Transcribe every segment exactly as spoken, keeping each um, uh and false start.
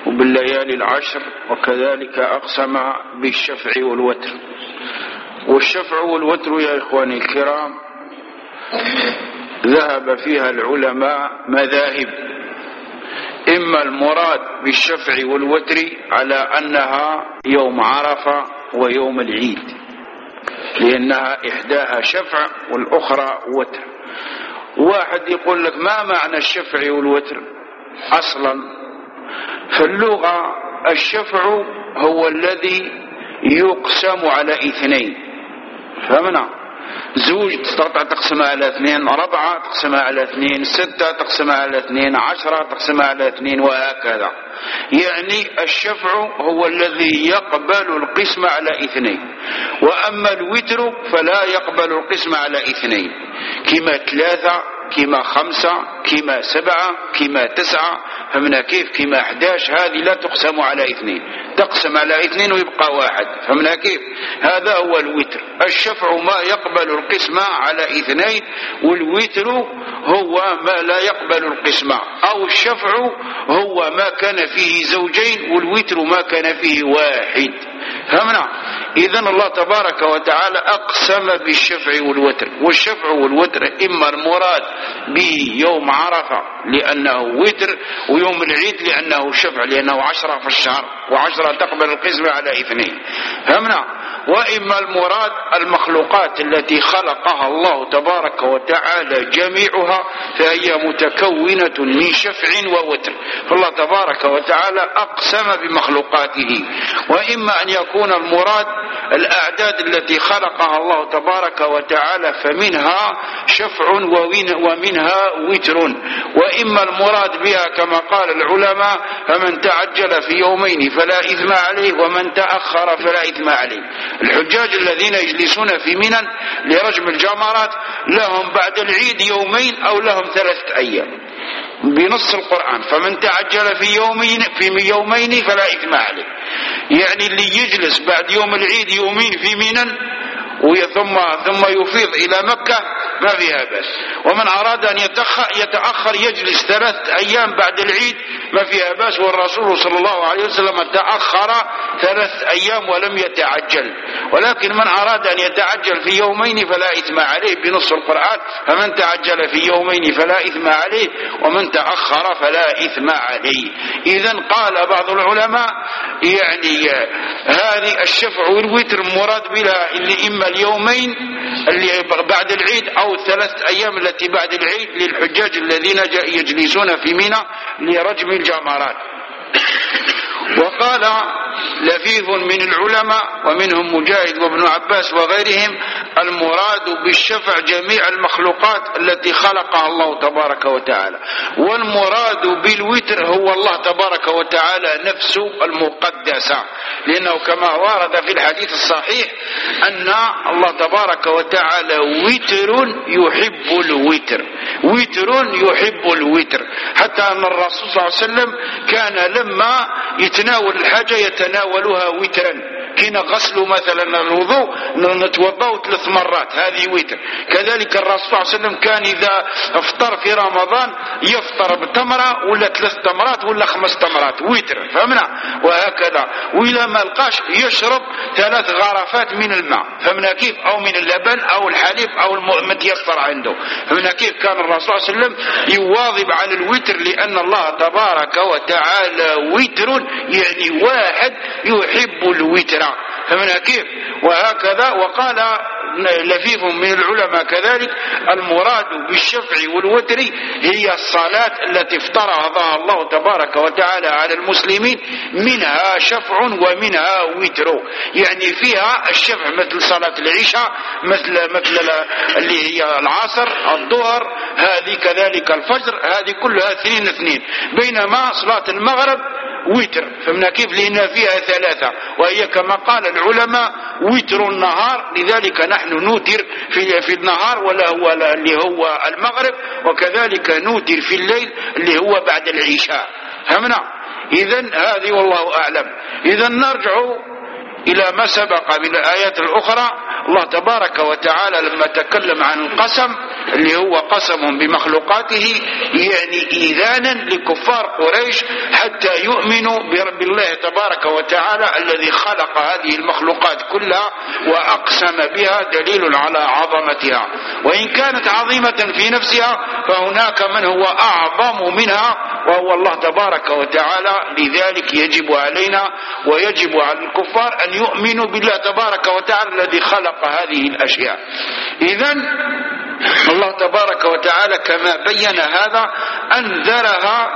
وبالليالي العشر، وكذلك أقسم بالشفع والوتر. والشفع والوتر يا إخواني الكرام ذهب فيها العلماء مذاهب، إما المراد بالشفع والوتر على أنها يوم عرفة ويوم العيد، لأنها إحداها شفع والأخرى وتر. واحد يقول لك ما معنى الشفع والوتر أصلا؟ في اللغة الشفع هو الذي يقسم على اثنين، فهمنا؟ زوج تستطيع تقسمها على اثنين، ربعة تقسمها على اثنين، ستة تقسمها على اثنين، عشرة تقسمها على اثنين، وهكذا. يعني الشفع هو الذي يقبل القسم على اثنين، وأما الوتر فلا يقبل القسم على اثنين، كما ثلاثة كما خمسة كما سبعة كما تسعة، فهمنا كيف؟ كما أحداش هذه لا تقسم على اثنين، تقسم على اثنين ويبقى واحد، فهمنا كيف؟ هذا هو الوتر. الشفع ما يقبل القسمة على اثنين، والوتر هو ما لا يقبل القسمة، أو الشفع هو ما كان فيه زوجين، والوتر ما كان فيه واحد، فهمنا؟ إذن الله تبارك وتعالى أقسم بالشفع والوتر. والشفع والوتر إما المراد به يوم عرفة لأنه وتر، ويوم العيد لأنه شفع، لأنه عشرة في الشهر، وعشرة تقبل القسمة على اثنين، فهمنا؟ وإما المراد المخلوقات التي خلقها الله تبارك وتعالى جميعها، فهي متكونة من شفع ووتر، فالله تبارك وتعالى أقسم بمخلوقاته. وإما أن يكون المراد الأعداد التي خلقها الله تبارك وتعالى، فمنها شفع ومنها وتر. وإما المراد بها كما قال العلماء فمن تعجل في يومين فلا إثم عليه، ومن تأخر فلا إثم عليه. الحجاج الذين يجلسون في منى لرجم الجمرات لهم بعد العيد يومين أو لهم ثلاثة أيام بنص القرآن، فمن تعجل في يومين في يومين فلا إثم عليه. يعني اللي يجلس بعد يوم العيد يومين في منى ثم ثم يفيض إلى مكة ما فيها بأس، ومن أراد أن يتأخر يجلس ثلاثة أيام بعد العيد ما فيها بأس. والرسول صلى الله عليه وسلم تأخر ثلاثة أيام ولم يتعجل. ولكن من أراد أن يتعجل في يومين فلا إثم عليه بنص القرآن، فمن تعجل في يومين فلا إثم عليه، ومن تأخر فلا إثم عليه. إذن قال بعض العلماء يعني هذه الشفع والوتر مراد بها اللي إما اليومين اللي بعد العيد أو الثلاث أيام التي بعد العيد للحجاج الذين يجلسون في منى لرجم الجمرات. وقال لفيف من العلماء ومنهم مجاهد وابن عباس وغيرهم المراد بالشفع جميع المخلوقات التي خلقها الله تبارك وتعالى، والمراد بالوتر هو الله تبارك وتعالى نفسه المقدسة، لأنه كما ورد في الحديث الصحيح أن الله تبارك وتعالى وتر يحب الوتر، وتر يحب الوتر، حتى أن الرسول صلى الله عليه وسلم كان لما يتناول الحاجة يتناولها وترا، كنا غسل مثلا الوضوء نتوضأ ثلاث مرات، هذه وتر. كذلك الرسول صلى الله عليه وسلم كان إذا افطر في رمضان يفطر بتمرة ولا ثلاث تمرات ولا خمس تمرات وتر، فهمنا؟ وهكذا. وإذا ما لقاش يشرب ثلاث غرفات من الماء، فهمنا كيف؟ أو من اللبن أو الحليب أو المتيسر عنده، فهمنا كيف؟ كان الرسول صلى الله عليه وسلم يواظب على الوتر، لأن الله تبارك وتعالى وتر يعني واحد يحب الوتر، فمن كيف؟ وهكذا. وقال لفيف من العلماء كذلك المراد بالشفع والوتر هي الصلاة التي افترضها الله تبارك وتعالى على المسلمين، منها شفع ومنها وتر، يعني فيها الشفع مثل صلاة العشاء، مثل مثل اللي هي العصر، الظهر، هذه كذلك الفجر، هذه كلها اثنين اثنين. بينما صلاة المغرب وتر، فهمنا كيف؟ لأن فيها ثلاثة، وهي كما قال العلماء وتر النهار، لذلك نحن نوتر في في النهار ولا هو اللي هو المغرب، وكذلك نوتر في الليل اللي هو بعد العشاء، فهمنا؟ إذن هذه والله أعلم. إذن نرجع إلى ما سبق من الآيات الأخرى. الله تبارك وتعالى لما تكلم عن القسم اللي هو قسم بمخلوقاته، يعني إيذانا لكفار قريش حتى يؤمنوا برب الله تبارك وتعالى الذي خلق هذه المخلوقات كلها وأقسم بها، دليل على عظمتها. وإن كانت عظيمة في نفسها فهناك من هو أعظم منها وهو الله تبارك وتعالى. لذلك يجب علينا ويجب على الكفار أن يؤمنوا بالله تبارك وتعالى الذي خلق هذه الأشياء. إذن الله تبارك وتعالى كما بين هذا أنذرها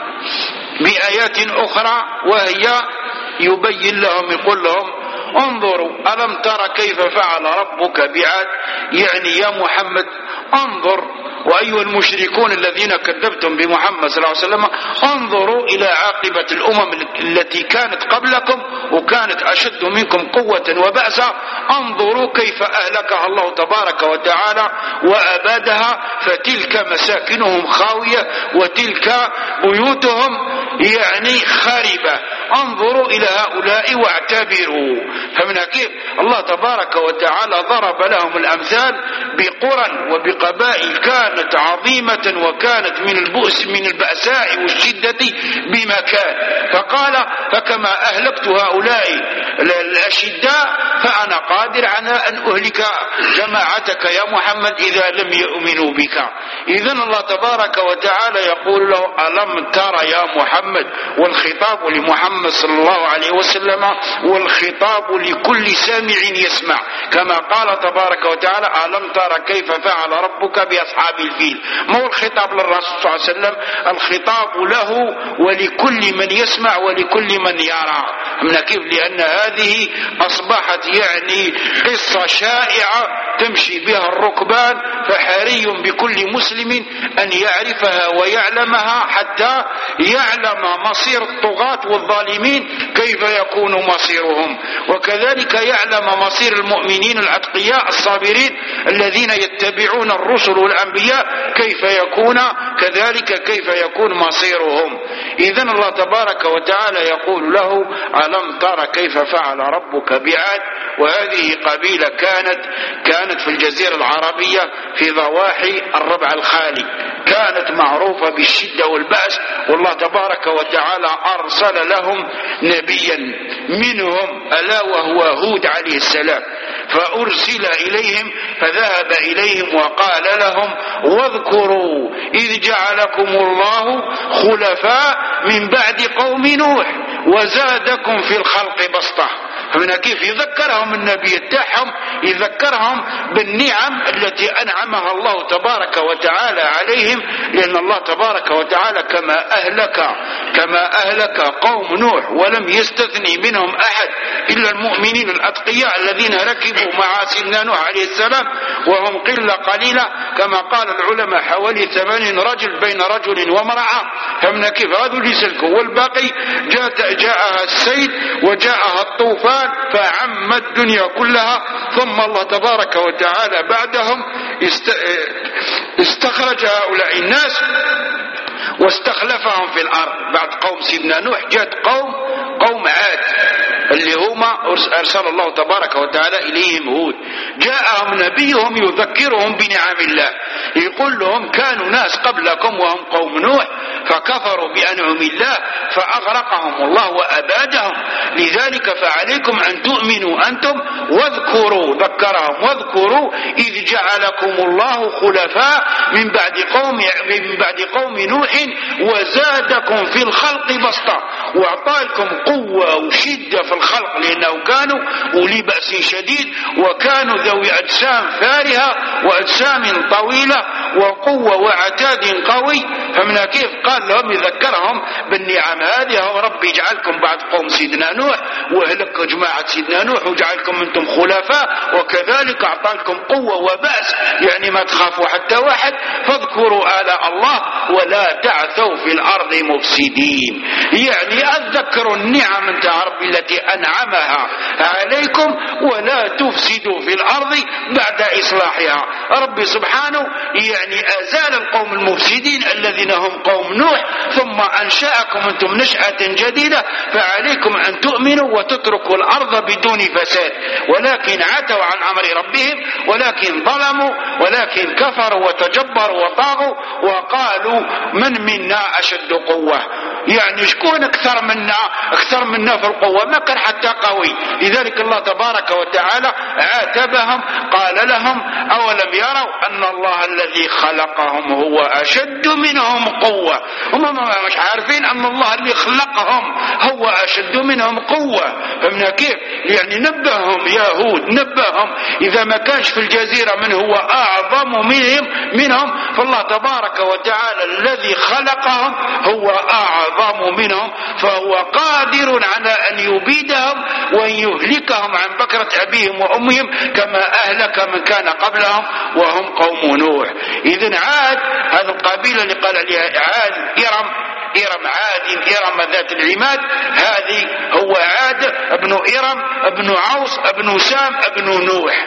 بآيات أخرى، وهي يبين لهم يقول لهم انظروا ألم ترى كيف فعل ربك بعاد، يعني يا محمد انظر، وأيها المشركون الذين كذبتم بمحمد صلى الله عليه وسلم انظروا إلى عاقبة الأمم التي كانت قبلكم وكانت أشد منكم قوة وبأسا، انظروا كيف أهلكها الله تبارك وتعالى وأبادها، فتلك مساكنهم خاوية وتلك بيوتهم يعني خاربة، انظروا إلى هؤلاء واعتبروا. فمن كيف الله تبارك وتعالى ضرب لهم الأمثال بقرى وبقبائل كانت عظيمة وكانت من البؤس من البأساء والشدة بمكان، فقال فكما أهلكت هؤلاء الأشداء فأنا قادر على أن أهلك جماعتك يا محمد إذا لم يؤمنوا بك. إذن الله تبارك وتعالى يقول له ألم ترى يا محمد، والخطاب لمحمد صلى الله عليه وسلم والخطاب لكل سامع يسمع، كما قال تبارك وتعالى ألم ترى كيف فعل ربك بأصحاب الفيل. مو الخطاب للرسول صلى الله عليه وسلم، الخطاب له ولكل من يسمع ولكل من يرى. من كيف؟ لأن هذه أصبحت يعني قصة شائعة تمشي بها الركبان، فحري بكل مسلم أن يعرفها ويعلمها حتى يعلم مصير الطغاة والظالمين كيف يكون مصيرهم، وكذلك يعلم مصير المؤمنين الأتقياء الصابرين الذين يتبعون الرسل والأنبياء كيف يكون كذلك كيف يكون مصيرهم. إذن الله تبارك وتعالى يقول له ألم ترى كيف فعل ربك بعاد، وهذه قبيلة كانت كانت في الجزيرة العربية في ضواحي الربع الخالي، كانت معروفة بالشدة والبأس، والله تبارك وتعالى أرسل لهم نبيا منهم ألا وهو هود عليه السلام، فأرسل إليهم فذهب إليهم وقال لهم واذكروا إذ جعلكم الله خلفاء من بعد قوم نوح وزادكم في الخلق بسطة. فمن كيف يذكرهم النبي تاعهم، يذكرهم بالنعم التي أنعمها الله تبارك وتعالى عليهم، لأن الله تبارك وتعالى كما أهلك كما أهلك قوم نوح ولم يستثني منهم أحد إلا المؤمنين الأتقياء الذين ركبوا مع سيدنا نوح عليه السلام وهم قلة قليلة، كما قال العلماء حوالي ثمانين رجل بين رجل وامرأة. فمن كيف هذا اللي سلكوا، والباقي جاء جاءها السيل وجاءها الطوفان فعم الدنيا كلها. ثم الله تبارك وتعالى بعدهم استخرج هؤلاء الناس واستخلفهم في الأرض. بعد قوم سيدنا نوح جاءت قوم قوم عاد اللي هما أرسل الله تبارك وتعالى إليهم هود، جاءهم نبيهم يذكرهم بنعم الله، يقول لهم كانوا ناس قبلكم وهم قوم نوح فكفروا بأنعم الله فأغرقهم الله وأبادهم، لذلك فعليكم أن تؤمنوا أنتم واذكروا، ذكرهم واذكروا إذ جعلكم الله خلفاء من بعد قوم من بعد قوم نوح وزادكم في الخلق بسطة، وأعطاكم قوة وشدة في الخلق لأنه كانوا أولي بأس شديد وكانوا ذوي أجسام فارهة وأجسام طويلة وقوة وعتاد قوي. فمن كيف قال لهم يذكرهم بالنعم هذه، رب يجعلكم بعد قوم سيدنا نوح وهلك جماعة سيدنا نوح وجعلكم أنتم خلفاء، وكذلك أعطاكم قوة وبأس يعني ما تخافوا حتى واحد، فاذكروا آلاء الله ولا تعثوا في الأرض مفسدين، يعني أذكروا النعم أنت ربي التي أنعمها عليكم ولا تفسدوا في الأرض بعد إصلاحها. ربي سبحانه يعني أزال القوم المفسدين الذين هم قوم نوح ثم أنشأكم أنتم نشأة جديدة، فعليكم أن تؤمنوا وتتركوا الأرض بدون فساد. ولكن عتوا عن أمر ربهم، ولكن ظلموا، ولكن كفروا وتجبروا وطاغوا وقالوا من منا أشد قوة، يعني شكون أكثر منا أكثر منا في القوة؟ ما كان حتى قوي. لذلك الله تبارك وتعالى عاتبهم، قال لهم أولم يروا أن الله الذي خلقهم هو أشد منهم قوة. هم مش عارفين أن الله اللي خلقهم هو أشد منهم قوة. فمن كيف يعني نبههم يهود، نبههم إذا ما كانش في الجزيرة من هو أعظم منهم منهم فالله تبارك وتعالى الذي خلقهم هو أعظم منهم، فهو قادر على أن يبيدهم وأن يهلكهم عن بكرة أبيهم وأمهم كما أهلك من كان قبلهم وهم قوم نوح. إذن عاد هذا القبيلة اللي قال عليها عاد إرم، إرم عاد إرم ذات العماد، هذه هو عاد ابن إرم ابن عوص ابن سام ابن نوح.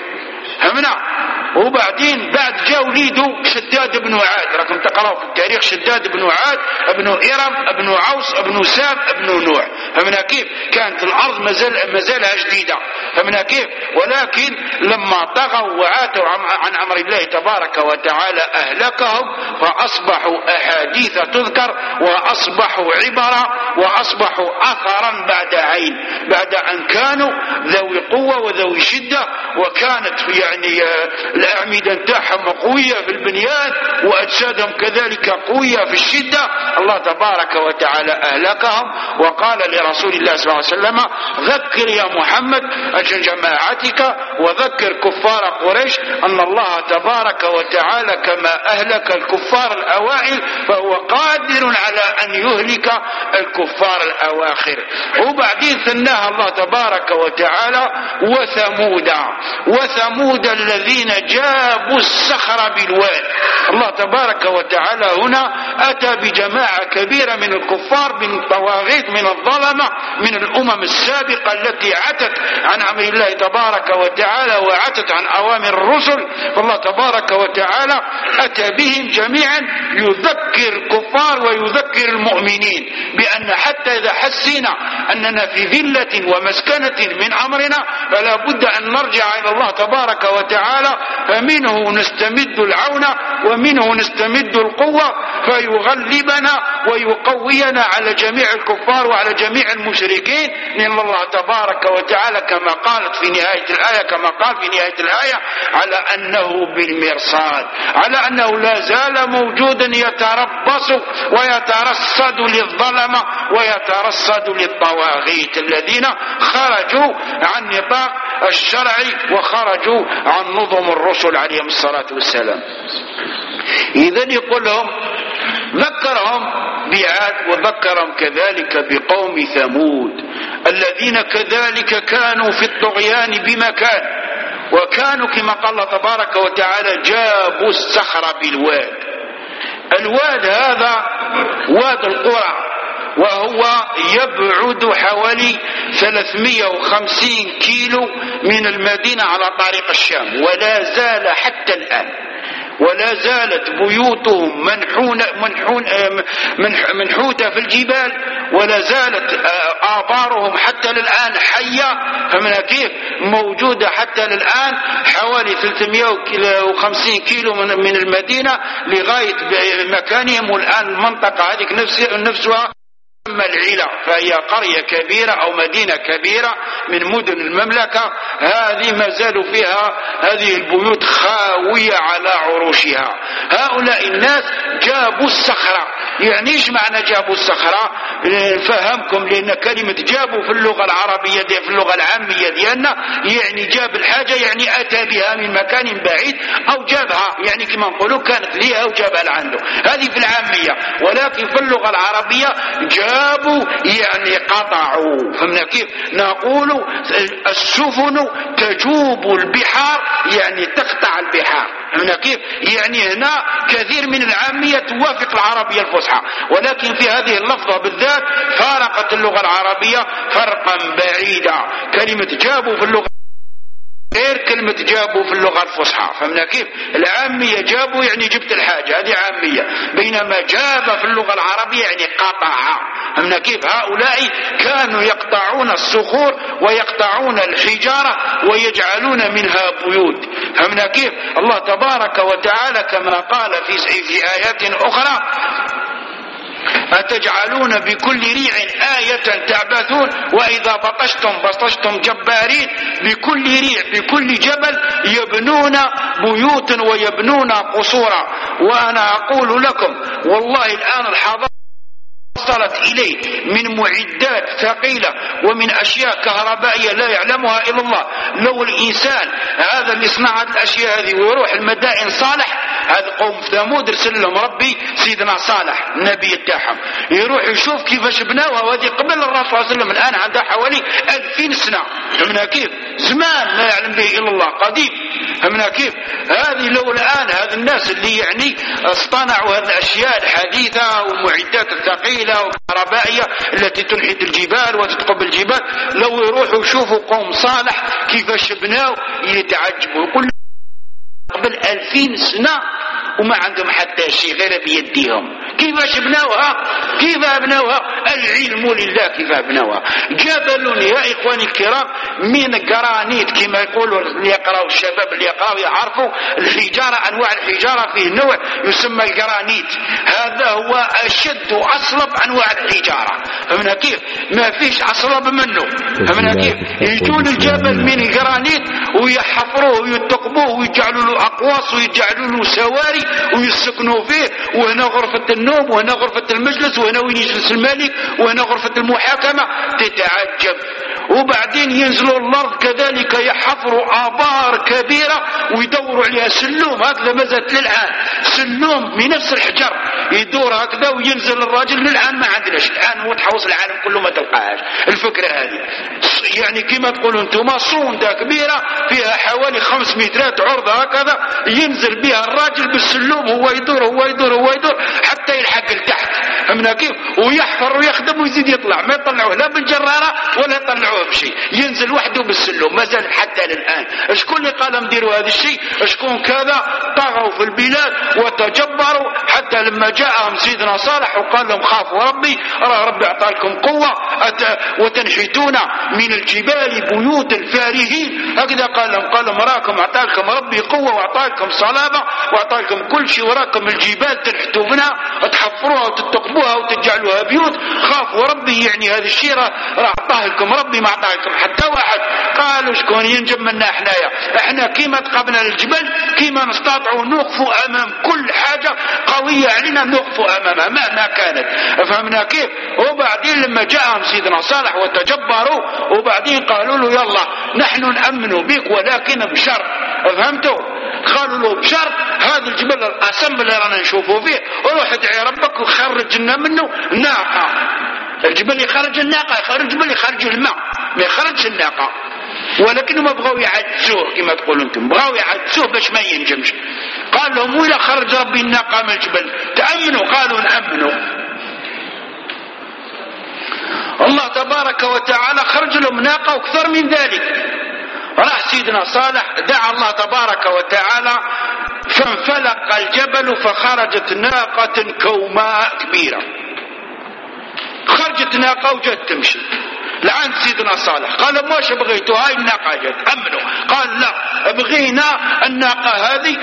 همنا وبعدين بعد جاء وليده شداد بن عاد، راكم تقرأوا في التاريخ شداد بن عاد ابن إرم ابن عوص ابن سام ابن نوح. فمنا كيف كانت الأرض مازال مازالها جديدة. فمنا كيف ولكن لما طغوا وعاتوا عن أمر الله تبارك وتعالى أهلكهم، فأصبحوا أحاديث تذكر وأصبحوا عبرة وأصبحوا أثرا بعد عين، بعد أن كانوا ذوي قوة وذوي شدة، وكانت يعني الأعمدة نتاعهم قوية في البنيان وأجسادهم كذلك قوية في الشدة. الله تبارك وتعالى أهلكهم وقال لرسول الله صلى الله عليه وسلم ذكر يا محمد أجل جماعتك وذكر كفار قريش أن الله تبارك وتعالى كما أهلك الكفار الأوائل فهو قادر على أن يهلك الكفار الأواخر. وبعدين ثناها الله تبارك وتعالى وثمود، وثمود الذين جابوا الصخر بالواد. الله تبارك وتعالى هنا أتى بجماعة كبيرة من الكفار، من الطواغيت، من الظلمة، من الأمم السابقة التي عتت عن أمر الله تبارك وتعالى وعتت عن أوامر الرسل. فالله تبارك وتعالى أتى بهم جميعا يذكر الكفار ويذكر المؤمنين بأن حتى إذا حسينا أننا في ذلة ومسكنة من أمرنا فلا بد أن نرجع إلى الله تبارك وتعالى، فمنه نستمد العون ومنه نستمد القوة فيغلبنا ويقوينا على جميع الكفار وعلى جميع المشركين. لأن الله تبارك وتعالى كما قالت في نهاية الآية كما قال في نهاية الآية على أنه بالمرصاد، على أنه لا زال موجودا يتربص ويترصد للظلمة ويترصد للطواغيت الذين خرجوا عن نطاق الشرع وخرجوا عن نظم الرسل عليهم الصلاة والسلام. إذن يقول لهم ذكرهم بعاد وذكرهم كذلك بقوم ثمود الذين كذلك كانوا في الطغيان بمكان، وكانوا كما قال الله تبارك وتعالى جابوا الصخر بالواد. الواد هذا واد القرى، وهو يبعد حوالي ثلاثمائة وخمسين كيلو من المدينة على طريق الشام، ولا زال حتى الآن ولا زالت بيوتهم منحونة منحون منحوتة في الجبال، ولا زالت آبارهم حتى الآن حية. فمن كيف موجودة حتى الآن حوالي ثلاثمائة وخمسين كيلو من المدينة لغاية مكانهم. والآن المنطقة هذه نفسها العلا، فهي قرية كبيرة أو مدينة كبيرة من مدن المملكة، هذه ما زالوا فيها هذه البيوت خاوية على عروشها. هؤلاء الناس جابوا الصخرة. يعني ايش معنى جابوا الصخرة؟ نفهمكم، لأن كلمة جابوا في اللغة العربية دي في اللغة العامية ديالنا يعني جاب الحاجة يعني أتى بها من مكان بعيد أو جابها، يعني كما نقولوا كانت ليها وجابها لعنده، هذه في العامية. ولكن في اللغة العربية جاب جابوا يعني قطعوا. فهمنا كيف؟ نقول السفن تجوب البحار يعني تقطع البحار. فهمنا كيف؟ يعني هنا كثير من العامية توافق العربية الفصحى، ولكن في هذه اللفظة بالذات فارقت اللغة العربية فرقا بعيدا. كلمة جابوا في اللغة غير كلمة جابوا في اللغة الفصحى. فهمنا كيف؟ العامية جابوا يعني جبت الحاجة، هذه عامية. بينما جاب في اللغة العربية يعني قطع. فهمنا كيف؟ هؤلاء كانوا يقطعون الصخور ويقطعون الحجارة ويجعلون منها بيوت. فهمنا كيف؟ الله تبارك وتعالى كما قال في في آيات أخرى: أتجعلون بكل ريع آية تعبثون وإذا بطشتم بطشتم جبارين. بكل ريع، بكل جبل يبنون بيوتا ويبنون قصورا. وأنا أقول لكم والله الآن الحضارة وصلت إليه من معدات ثقيلة ومن أشياء كهربائية لا يعلمها إلا الله. لو الإنسان هذا اللي صنع الأشياء هذه ويروح المدائن صالح، هذا قوم ثمود رسل لهم ربي سيدنا صالح النبي بتاعهم، يروح يشوف كيفاش بناوها، وهذه قبل الرسول صلى الله عليه وسلم، الآن عندها حوالي ألفين سنة. فهمنا كيف؟ زمان لا يعلم به إلا الله، قديم. فهمنا كيف؟ هذه لو الآن هذا الناس اللي يعني اصطنعوا هذه الأشياء الحديثة والمعدات الثقيلة والكهربائية التي تنحت الجبال وتثقب الجبال، لو يروحوا يشوفوا قوم صالح كيفاش بناو يتعجبوا، يقول قبل ألفين سنة وما عندهم حتى شيء غير بيديهم. كيفاش بناوها؟ كيف بناوها؟ العلم لله كيف بناوها. جبل يا إخواني الكرام من جرانيت كما يقولوا اللي يقرأوا الشباب اللي يقرأوا يعرفوا الحجارة، أنواع الحجارة فيه نوع يسمى الجرانيت، هذا هو أشد وأصلب أنواع الحجارة. فمن كيف؟ ما فيش أصلب منه. فمن كيف؟ يجون الجبل من الجرانيت ويحفروه ويتقبوه ويجعلوا له أقواس ويجعلوا له سواري ويسكنوا فيه، وهنا غرفة النوم وهنا غرفة المجلس وهنا وين يجلس الملك وهنا غرفة المحاكمة، تتعجب. وبعدين ينزلوا الأرض كذلك يحفروا آبار كبيرة ويدوروا عليها سلوم، هكذا ما زالت للآن سلوم من نفس الحجر يدور هكذا وينزل الراجل. للآن ما عندناش الآن، وتحوص العالم كله ما تلقاهاش الفكرة هذه. يعني كما تقولوا انتم صوندة كبيرة فيها حوالي خمس مترات عرض هكذا، ينزل بها الراجل بالسلوم، هو يدور هو يدور هو يدور حتى يلحق لتحت. فهمنا كيف؟ ويحفر ويخدم ويزيد يطلع، ما يطلعوه لا بالجرارة ولا يطلعوه بشيء، ينزل وحده بالسلوم. ما زال حتى للآن. شكون اللي قال نديروا هذا الشيء؟ شكون كذا طغوا في البلاد وتجبروا، حتى لما جاءهم سيدنا صالح وقال لهم خافوا ربي، راه ربي أعطى لكم قوة وتنحتون من الجبال بيوت الفارهين، هكذا قال لهم. قال لهم راكم أعطى لكم ربي قوة وأعطى لكم صلابة وأعطى لكم كل شيء، وراكم الجبال تنحتوا منها وتحفروها وتتقبوها وتجعلوها بيوت. خافوا ربي، يعني هذا الشيء راه أعطاه لكم ربي، ما أعطاه لكم حتى واحد. قالوا شكون ينجم منا احنايا؟ احنا كيما تقابلنا الجبل كيما نستطيعوا نوقفوا امام كل حاجة قوية علينا، نوقفوا امامها مهما كانت. فهمنا كيف؟ وبعدين لما جاءهم سيدنا صالح وتجبروا، وبعدين قالوا له يلا نحن نأمنوا بك ولكن بشرط. فهمتوا؟ قالوا له بشرط هذا الجبل القسم اللي رانا نشوفوا فيه، وروح ادعي ربك وخرج لنا منه ناقة. الجبل يخرج الناقة، يخرج الجبل يخرج الماء، ما يخرجش الناقة. ولكن ما بغاو يعدسوه كما تقولوا انتم، بغاو يعدسوه باش ما ينجمش. قال لهم وإلا خرج ربي الناقة من الجبل تأمنوا؟ قالوا نأمنوا. الله تبارك وتعالى خرج لهم ناقة واكثر من ذلك. راح سيدنا صالح دعا الله تبارك وتعالى فانفلق الجبل فخرجت ناقة كوماء كبيرة. خرجت ناقة وجت تمشي لعند سيدنا صالح. قال ماش بغيتوا؟ هاي الناقة جت. أمنوا؟ قال لا، بغينا الناقة هذه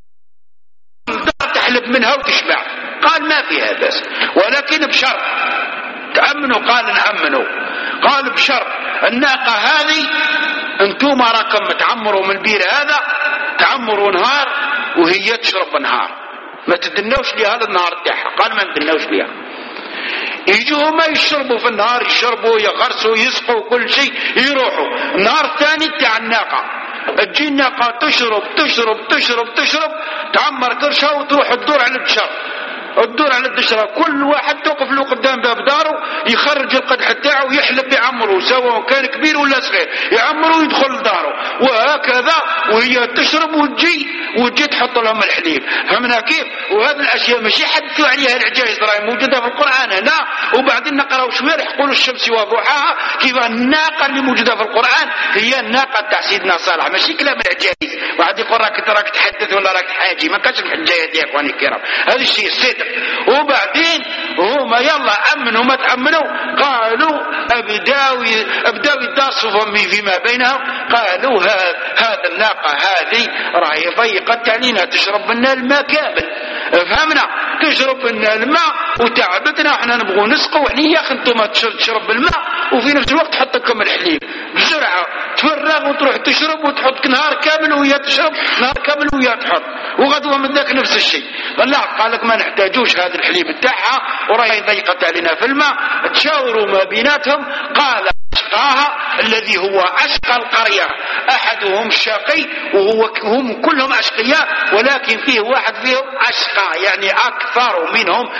تحلب منها وتشبع. قال ما فيها بس، ولكن بشرط. تأمنوا؟ قال نأمنوا. قال بشرط الناقة هذه انتم راكم تعمروا من البير هذا، تعمروا نهار وهي تشرب نهار، ما تدنوش لي هذا النهار تاعها. قال ما ندنوش ليها. يجوا ما يشربوا في النهار، يشربوا يغرسوا يسقوا كل شيء، يروحوا النهار الثاني تاع الناقة تجي الناقة تشرب تشرب تشرب تشرب تعمر كرشها وتروح تدور على الشرب، تدور على الدشرة. كل واحد توقف له قدام باب داره يخرج القدح تاعه ويحلب يعمره، سواء كان كبير ولا صغير يعمره ويدخل داره، وهكذا وهي تشرب وتجي وتجي تحط لهم الحليب. فهمنا كيف؟ وهذه الاشياء ماشي حدثوا عليها العجائز، راهي موجوده في القران هنا. وبعدين نقراو شويه يقولوا الشمس وضحاها، كيف الناقه اللي موجوده في القران هي الناقه تاع سيدنا صالح، ماشي كلام العجائز. واحد يقول راك راك تحدث ولا راك حاجي، ما كانش الحجايه يا اخواني الكرام، هذا الشيء الصدق. وبعدين هما يلا امنوا ما تامنوا، قالوا ابداو ابداو يتصفوا فيما بينهم، قالوا هذا الناقه هذه راهي ضيقت علينا، تشرب لنا الماء كامل. فهمنا؟ تشرب لنا الماء وتعبتنا، احنا نبغوا نسقوا، احنا يا اخي انتم تشرب الماء وفي نفس الوقت تحط لكم الحليب بسرعه، تفرغ وتروح تشرب وتحط نهار كامل وهي تشرب، نهار كامل وهي تحط، وغدوه من ذاك نفس الشيء. الله قال لك ما نحتاجوش هذا الحليب بتاعها وراهي ضيقت علينا في الماء. تشاوروا ما بيناتهم، قال أشقاها الذي هو أشقى القرية، أحدهم شقي وهو هم كلهم أشقياء، ولكن فيه واحد فيهم أشقى يعني أكثر منهم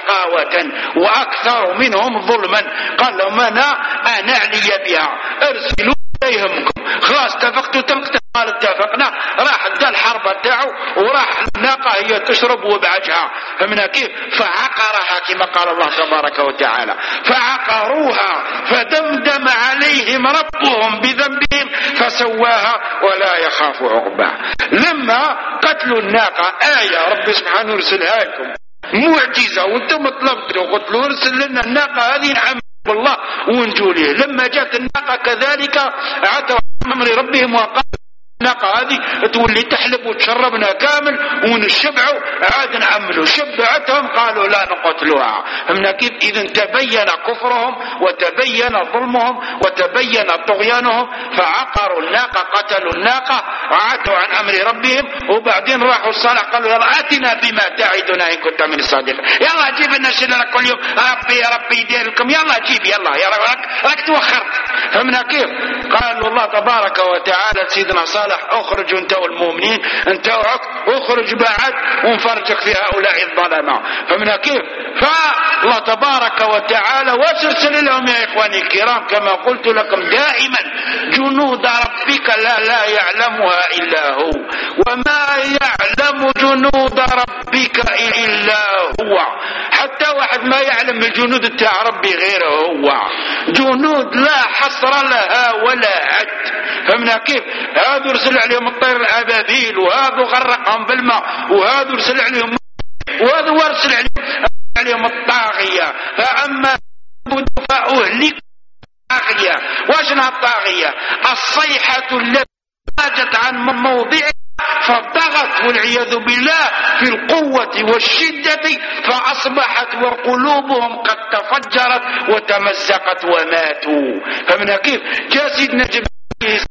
شقاوة وأكثر منهم ظلما. قال لهم أنا أنا علي بها، أرسلوا لا يهمكم. خلاص اتفقتوا تمكت، قال اتفقنا. راح ادى الحرب تاعو وراح الناقه هي تشرب وبعجها. فمن كيف؟ فعقرها كما قال الله تبارك وتعالى، فعقروها فدمدم عليهم ربهم بذنبهم فسواها ولا يخاف عقباها. لما قتلوا الناقه آية ربي سبحانه يرسلها لكم معجزه، وانتم طلبتوا قلت له ارسل لنا الناقه هذه نعم والله ونجوا ليه. لما جاءت الناقه كذلك عتوا عن امر ربهم وقالوا الناقه هذه تولي تحلب وتشربنا كامل ونشبعوا، عاد نعملوا شبعتهم قالوا لا نقتلوها. فمن كيف؟ اذا تبين كفرهم وتبين ظلمهم وتبين طغيانهم، فعقروا الناقه قتلوا الناقه وعاتوا عن امر ربهم. وبعدين راحوا الصالح قالوا يلا اتنا بما تعدنا ان كنت من الصادقين، يلا جيب لنا شلنا كل يوم ربي يا ربي يدير لكم، يلا جيب يلا يا راك راك توخرت. فمن كيف؟ قالوا الله تبارك وتعالى سيدنا صالح اخرج انت والمؤمنين انت وعك، اخرج بعد ونفرجك في هؤلاء الظلماء. فمن كيف؟ فالله تبارك وتعالى وسرسل لهم يا اخواني الكرام كما قلت لكم دائما جنود ربك لا لا يعلمها الا هو، وما يعلم جنود ربك الا هو. حتى واحد ما يعلم الجنود تاع ربي غيره هو، جنود لا حصر لها ولا عد. فمن كيف؟ هذا يرسل عليهم الطير الابابيل، وهذا غرقهم بالماء، وهذا يرسل عليهم، وهذا ورسل عليهم, عليهم الطاغيه. فاما فاهلك الطاغيه. واشنها الطاغيه؟ الصيحه التي خرجت عن موضعها فطغت والعياذ بالله في القوة والشدة، فأصبحت وقلوبهم قد تفجرت وتمزقت وماتوا. فمن كيف؟ جاء سيدنا جبريل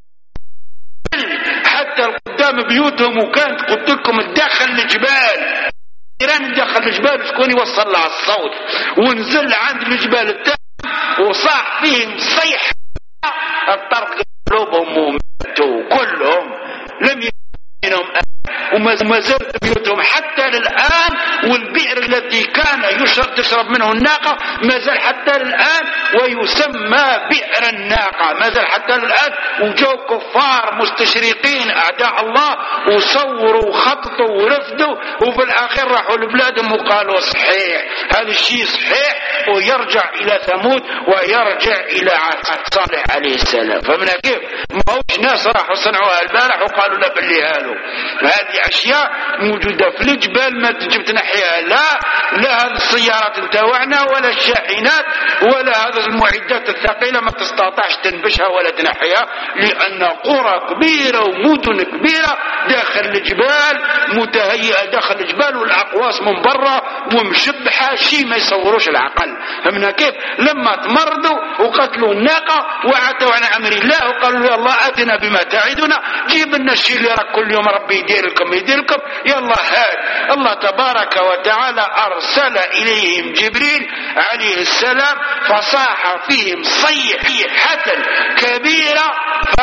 حتى قدام بيوتهم، وكانت قلت لكم تدخل الجبال، إيران تدخل الجبال شكون يوصل لها الصوت، ونزل عند الجبال التاني وصاح فيهم صيحة الطرق قلوبهم وماتوا كلهم، لم يكونهم وما زالت بيوتهم حتى الآن. والبئر التي كان يشرب تشرب منه الناقة ما زال حتى الآن ويسمى بئر الناقة، ما زال حتى الآن. وجو كفار مستشرقين أعداء الله وصوروا وخططوا ورفضوا، وفي الآخر راحوا لبلادهم وقالوا صحيح هذا الشيء صحيح، ويرجع إلى ثمود ويرجع إلى صالح عليه السلام. فمن كيف؟ ما هوش ناس راحوا صنعوها البارح وقالوا لا بلي هالو، هذه أشياء موجودة في الجبال ما تجب تنحيها، لا لا هذه السيارات نتاوعنا ولا الشاحنات ولا هذه المعدات الثقيلة ما تستطيعش تنبشها ولا تنحيها، لأن قرى كبيرة ومدن كبيرة داخل الجبال متهيئة داخل الجبال، والأقواس من برا ومشبحة شيء ما يصوروش العقل. فمن كيف؟ لما تمرضوا وقتلوا الناقة وعتوا عن أمر الله وقالوا يا الله آتنا بما تعدنا، جيب لنا الشيء اللي راك كل يوم ربي يدير لكم يدير لكم، يلا هاد. الله تبارك وتعالى أرسل إليهم جبريل عليه السلام فصاح فيهم صيحة كبيرة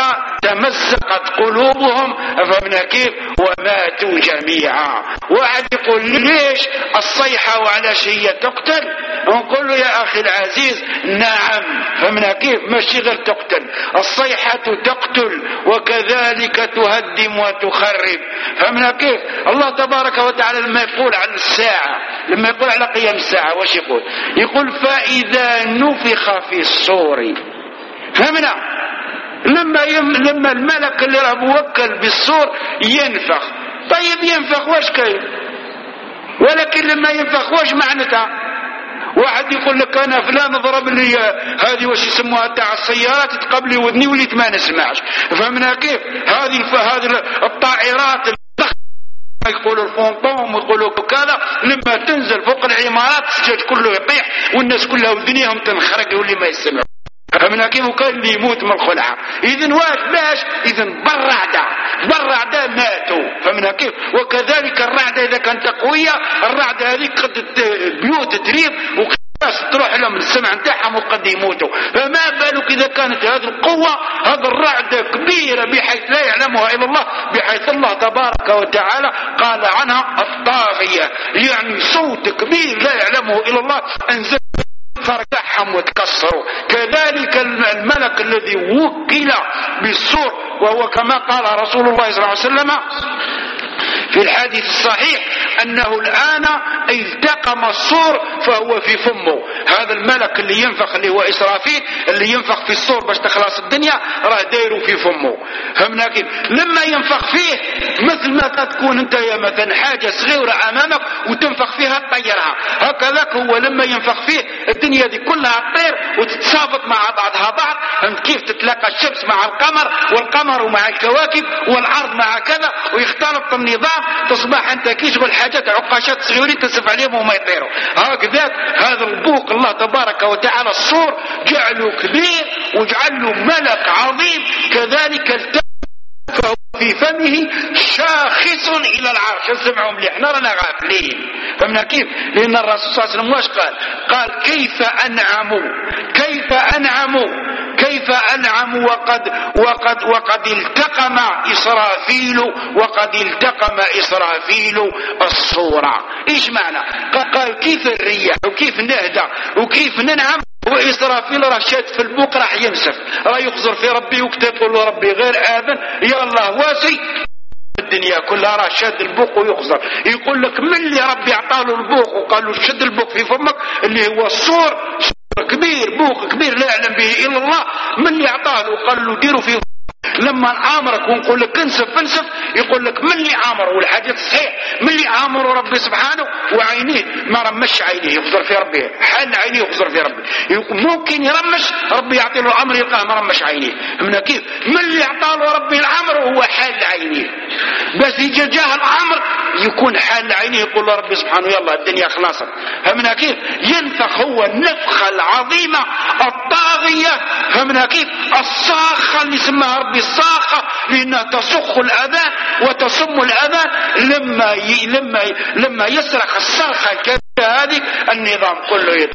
تمزقت قلوبهم، فهمنا كيف؟ وماتوا جميعا. واحد يقول ليش الصيحة وعلاش هي تقتل؟ نقول له يا أخي العزيز نعم، فهمنا كيف؟ ماشي غير تقتل، الصيحة تقتل وكذلك تهدم وتخرب، فهمنا كيف؟ الله تبارك وتعالى لما يقول عن الساعة، لما يقول على قيام الساعة واش يقول؟ يقول فإذا نفخ في الصور، فهمنا؟ لما يم... لما الملك اللي راه موكل بالصور ينفخ، طيب ينفخ واش كاين؟ ولكن لما ينفخ واش معناتها؟ واحد يقول لك انا فلان ضرب لي هذه واش يسموها تاع السيارات تقبلي ودني وليت ما نسمعش، فهمنا كيف؟ هذه هذه الطائرات يقولوا الفونطوم ويقولوا كذا، لما تنزل فوق العمارات السجاد كله يطيح والناس كلها ودنيهم تنخرق واللي ما يسمعوا، فهمنا كيف؟ وكان اللي يموت من الخلعة. إذن واش باش؟ إذن بالرعدة، بالرعدة ماتوا، فهمنا كيف؟ وكذلك الرعدة إذا كانت قوية، الرعدة هذه قد بيوت تريب وقد تروح لهم السمع نتاعهم وقد يموتوا، فما بالك إذا كانت هذه القوة، هذه الرعدة كبيرة بحيث لا يعلمها إلا الله، بحيث الله تبارك وتعالى قال عنها الطاغية، يعني صوت كبير لا يعلمه إلا الله أنزل فرجعهم وتكسروا. كذلك الملك الذي وكل بالصور، وهو كما قال رسول الله صلى الله عليه وسلم في الحديث الصحيح أنه الآن التقم الصور فهو في فمه، هذا الملك اللي ينفخ اللي هو إسرافيل اللي ينفخ في الصور باش تخلص الدنيا راه دايره في فمه، فهمنا كيف؟ لما ينفخ فيه مثل ما تكون انت يا مثلا حاجة صغيرة أمامك وتنفخ فيها تطيرها، هكذاك هو لما ينفخ فيه الدنيا دي كلها تطير وتتسابط مع بعضها بعض، فهمت كيف؟ تتلاقى الشمس مع القمر والقمر مع الكواكب والأرض مع كذا ويختلط النظام، تصبح انت كي تقول حاجات عقاشات صغيرين تنسف عليهم وما يطيروا، هكذا هذا البوق الله تبارك وتعالى الصور جعله كبير وجعله ملك عظيم، كذلك التفت فهو في فمه شاخص الى العرش. اسمعوا مليح، احنا رانا غافلين، فهمنا كيف؟ لان الرسول صلى الله عليه وسلم واش قال؟ قال كيف انعم كيف انعم كيف انعم وقد وقد وقد التقم اسرافيل وقد التقم اسرافيل الصورة. ايش معنى؟ قال كيف الرياح وكيف نهدى وكيف ننعم وإسرافيل راه شاد في البوق راح ينسف، راه يخزر في ربي وكتب يقول له ربي غير آذن يا الله واسي الدنيا كلها راه شاد البوق ويخزر. يقول لك من اللي ربي اعطاله البوق وقال له شد البوق في فمك اللي هو الصور كبير، بوق كبير لا يعلم به الا الله، من اللي اعطاه وقال له ديروا في لما نعامرك ونقول لك انسف انسف يقول لك من اللي عامر، والحاجة صحيح من اللي عامر ربي سبحانه وعينيه ما رمش عينيه يخزر في ربي، حال عينيه يخزر في ربي، ممكن يرمش ربي يعطي له الامر يلقاه ما رمش عينيه، من كيف؟ من اللي اعطى له ربي الامر هو حال عينيه، بس يجي جاه الامر يكون حال عينيه يقول له ربي سبحانه يلا الدنيا خلاصت، فمن كيف؟ ينفخ هو النفخة العظيمة الطاغية، فمن كيف؟ الصاخة اللي سماها ربي الصاخة لأنها تصخ الأذان وتصم الأذان، لما ي... لما ي... لما يصرخ الصرخة الكبيرة هذه النظام كله يت...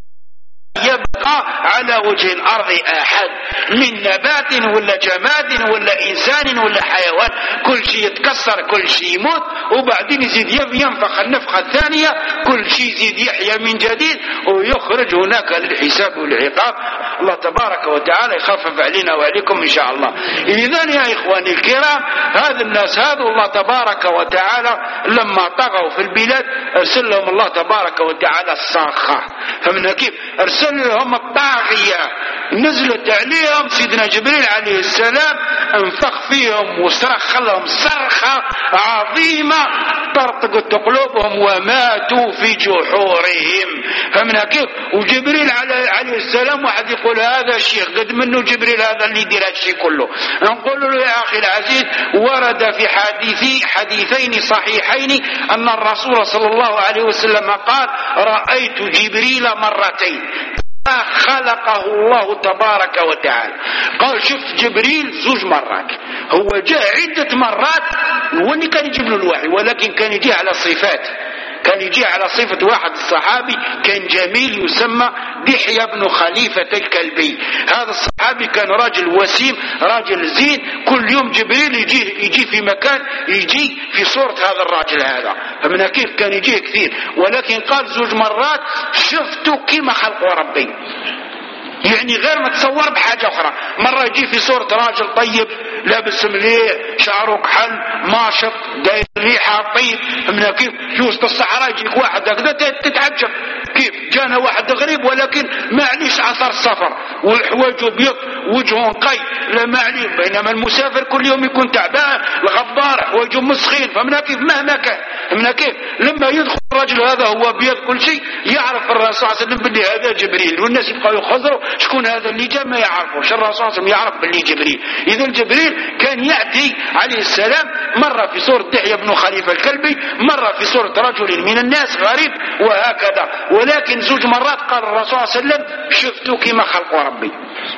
يبقى على وجه الأرض أحد من نبات ولا جماد ولا إنسان ولا حيوان، كل شيء يتكسر كل شيء يموت، وبعدين يزيد ينفخ النفخة الثانية كل شيء يزيد يحيا من جديد ويخرج هناك للحساب والعقاب. الله تبارك وتعالى يخفف علينا وعليكم إن شاء الله. إذن يا إخواني الكرام هذا الناس هذا الله تبارك وتعالى لما طغوا في البلاد أرسل لهم الله تبارك وتعالى الصاخة، فمن كيف؟ أرسل لهم الطاغية، نزلت عليهم سيدنا جبريل عليه السلام انفخ فيهم وصرخ لهم صرخة عظيمة طرطقت قلوبهم وماتوا في جحورهم، فمن كيف؟ وجبريل عليه السلام واحد يقول هذا الشيخ قد منه جبريل هذا اللي يدير هذا الشيء كله، نقول له يا أخي العزيز ورد في حديثي حديثين صحيحين أن الرسول صلى الله عليه وسلم قال رأيت جبريل مرتين خلقه الله تبارك وتعالى، قال شفت جبريل زوج مرات، هو جاء عدة مرات هو اللي كان يجيب له الوحي ولكن كان يجي على صفات، كان يجي على صفة واحد الصحابي كان جميل يسمى دحية بن خليفة الكلبي. هذا الصحابي كان راجل وسيم راجل زين، كل يوم جبريل يجي يجي في مكان يجي في صورة هذا الراجل هذا، فمن كيف كان يجيه كثير. ولكن قال زوج مرات شفته كما خلقه ربي، يعني غير ما تصور بحاجة أخرى. مرة يجي في صورة راجل طيب لابس مليح شعره كحل ماشط داير ريحة طيب، من كيف في وسط الصحراء يجيك واحد هكذا تتعجب كيف جانا واحد غريب ولكن ما عليش أثر السفر والحواج بيض وجهه نقي لا ما عليه. بينما المسافر كل يوم يكون تعبان الغبار حواجه مسخين، فمن كيف مهما كان من كيف لما يدخل الرجل هذا هو بيض كل شيء يعرف الرسول صلى الله عليه وسلم باللي هذا جبريل، والناس يبقوا يخزروا شكون هذا اللي جاء ما يعرفوش. الرسول صلى الله عليه وسلم يعرف باللي جبريل. إذا جبريل كان يأتي عليه السلام مرة في صورة دحية بن خليفة الكلبي، مرة في صورة رجل من الناس غريب وهكذا. ولكن زوج مرات قال الرسول صلى الله عليه وسلم شفته كما خلق ربي.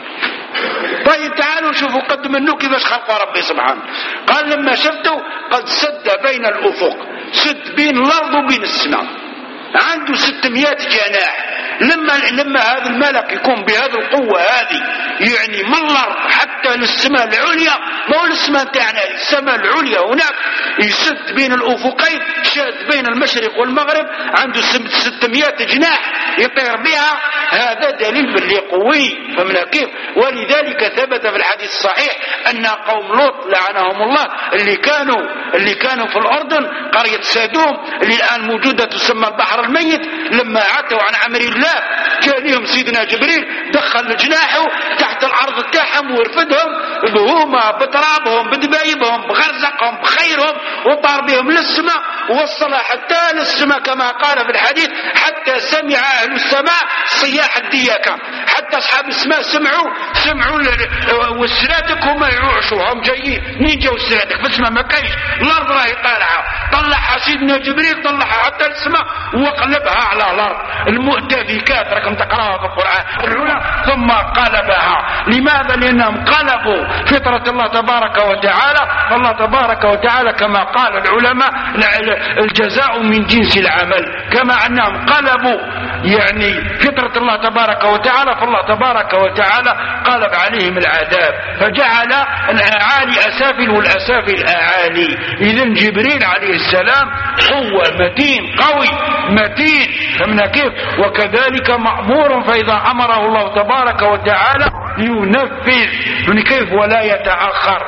طيب تعالوا شوفوا قد منه كيفاش خلق ربي سبحانه. قال لما شفته قد سد بين الأفق، سد بين الأرض وبين السماء، عنده ستمائة جناح. لما لما هذا الملك يكون بهذه القوة هذه يعني من الأرض حتى للسماء العليا، ما هو السماء تاعنا السماء العليا هناك يسد بين الأفقين، شاد بين المشرق والمغرب، عنده ستمائة جناح يطير بها. هذا دليل باللي قوي، فمن كيف. ولذلك ثبت في الحديث الصحيح أن قوم لوط لعنهم الله اللي كانوا اللي كانوا في الأردن قرية سادوم اللي الآن موجودة تسمى البحر الميت، لما عتوا عن أمر الله جاء لهم سيدنا جبريل دخل جناحه تحت الأرض تاعهم ورفدهم بهما بترابهم بدبايبهم بغرزقهم بخيرهم وطار بهم للسماء، ووصل حتى للسماء كما قال في الحديث حتى سمع أهل السماء صياح الدياكة، حتى أصحاب السماء سمعوا سمعوا والسرادك هما يعوشوا هم جايين. مين جاوا السرادك في السماء؟ ما كاينش، الأرض راهي طالعة، طلعها سيدنا جبريل طلعها حتى السماء وقلبها على الأرض. المؤتفكات راكم تقراها في القرآن ثم قلبها. لماذا؟ لأنهم قلبوا فطرة الله تبارك وتعالى. فالله تبارك وتعالى كما قال العلماء الجزاء من جنس العمل، كما أنهم قلبوا يعني فطرة الله تبارك وتعالى، فالله تبارك وتعالى قلب عليهم العذاب فجعل الأعالي أسافل والأسافل أعالي. إذن جبريل عليه السلام قوة متين قوي متين، فمن كيف. وكذلك مأمور فإذا أمره الله تبارك وتعالى ينفذ من كيف ولا يتأخر.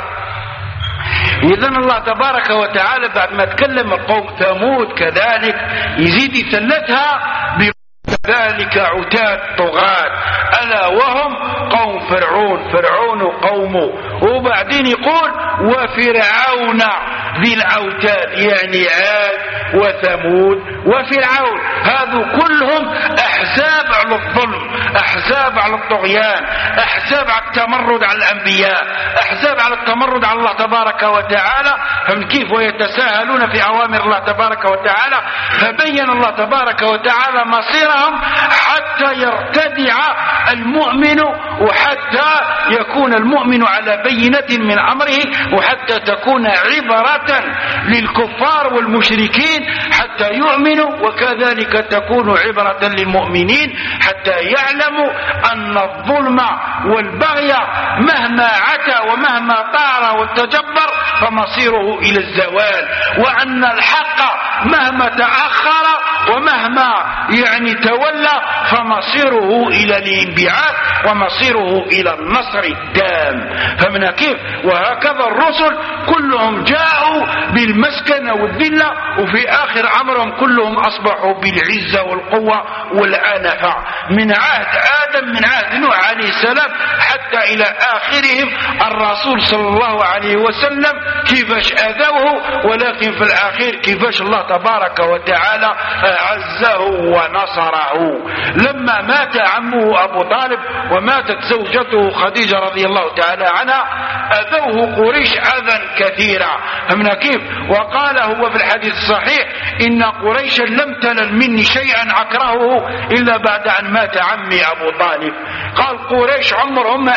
إذن الله تبارك وتعالى بعد ما تكلم القوم ثمود كذلك يزيد يثلثها كذلك عتاد طغاة ألا وهم قوم فرعون فرعون قومه. وبعدين يقول وفرعون ذي الأوتاد يعني عاد وثمود وفرعون، هذو كلهم أحزاب على الظلم، أحزاب على الطغيان، أحزاب على التمرد على الأنبياء، أحزاب على التمرد على الله تبارك وتعالى. فمن كيف ويتساهلون في أوامر الله تبارك وتعالى. فبين الله تبارك وتعالى مصيرهم حتى يرتدع المؤمن وحتى يكون المؤمن على بينة من أمره، وحتى تكون عبرة للكفار والمشركين حتى يؤمنوا، وكذلك تكون عبرة للمؤمنين حتى يعلموا أن الظلم والبغي مهما عتى ومهما طار وتجبر فمصيره إلى الزوال، وأن الحق مهما تأخر ومهما يعني تولى فمصيره إلى الانبعاث ومصيره إلى النصر التام. فمن كيف. وهكذا الرسل كلهم جاءوا بالمسكنة والذلة، وفي آخر أمرهم كلهم أصبحوا بالعزة والقوة والعنفة، من عهد آدم من عهد نوح عليه السلام حتى إلى آخرهم الرسول صلى الله عليه وسلم كيفاش أذوه، ولكن في الأخير كيفاش الله تبارك وتعالى أعزه ونصره. لما مات عمه أبو طالب وماتت زوجته خديجة رضي الله تعالى عنها أذوه قريش أذى كثيرا. فمن كيف. وقال هو في الحديث الصحيح إن قريشا لم تنل مني شيئا أكرهه إلا بعد أن مات عمي أبو طالب. قال قريش عمرهم ما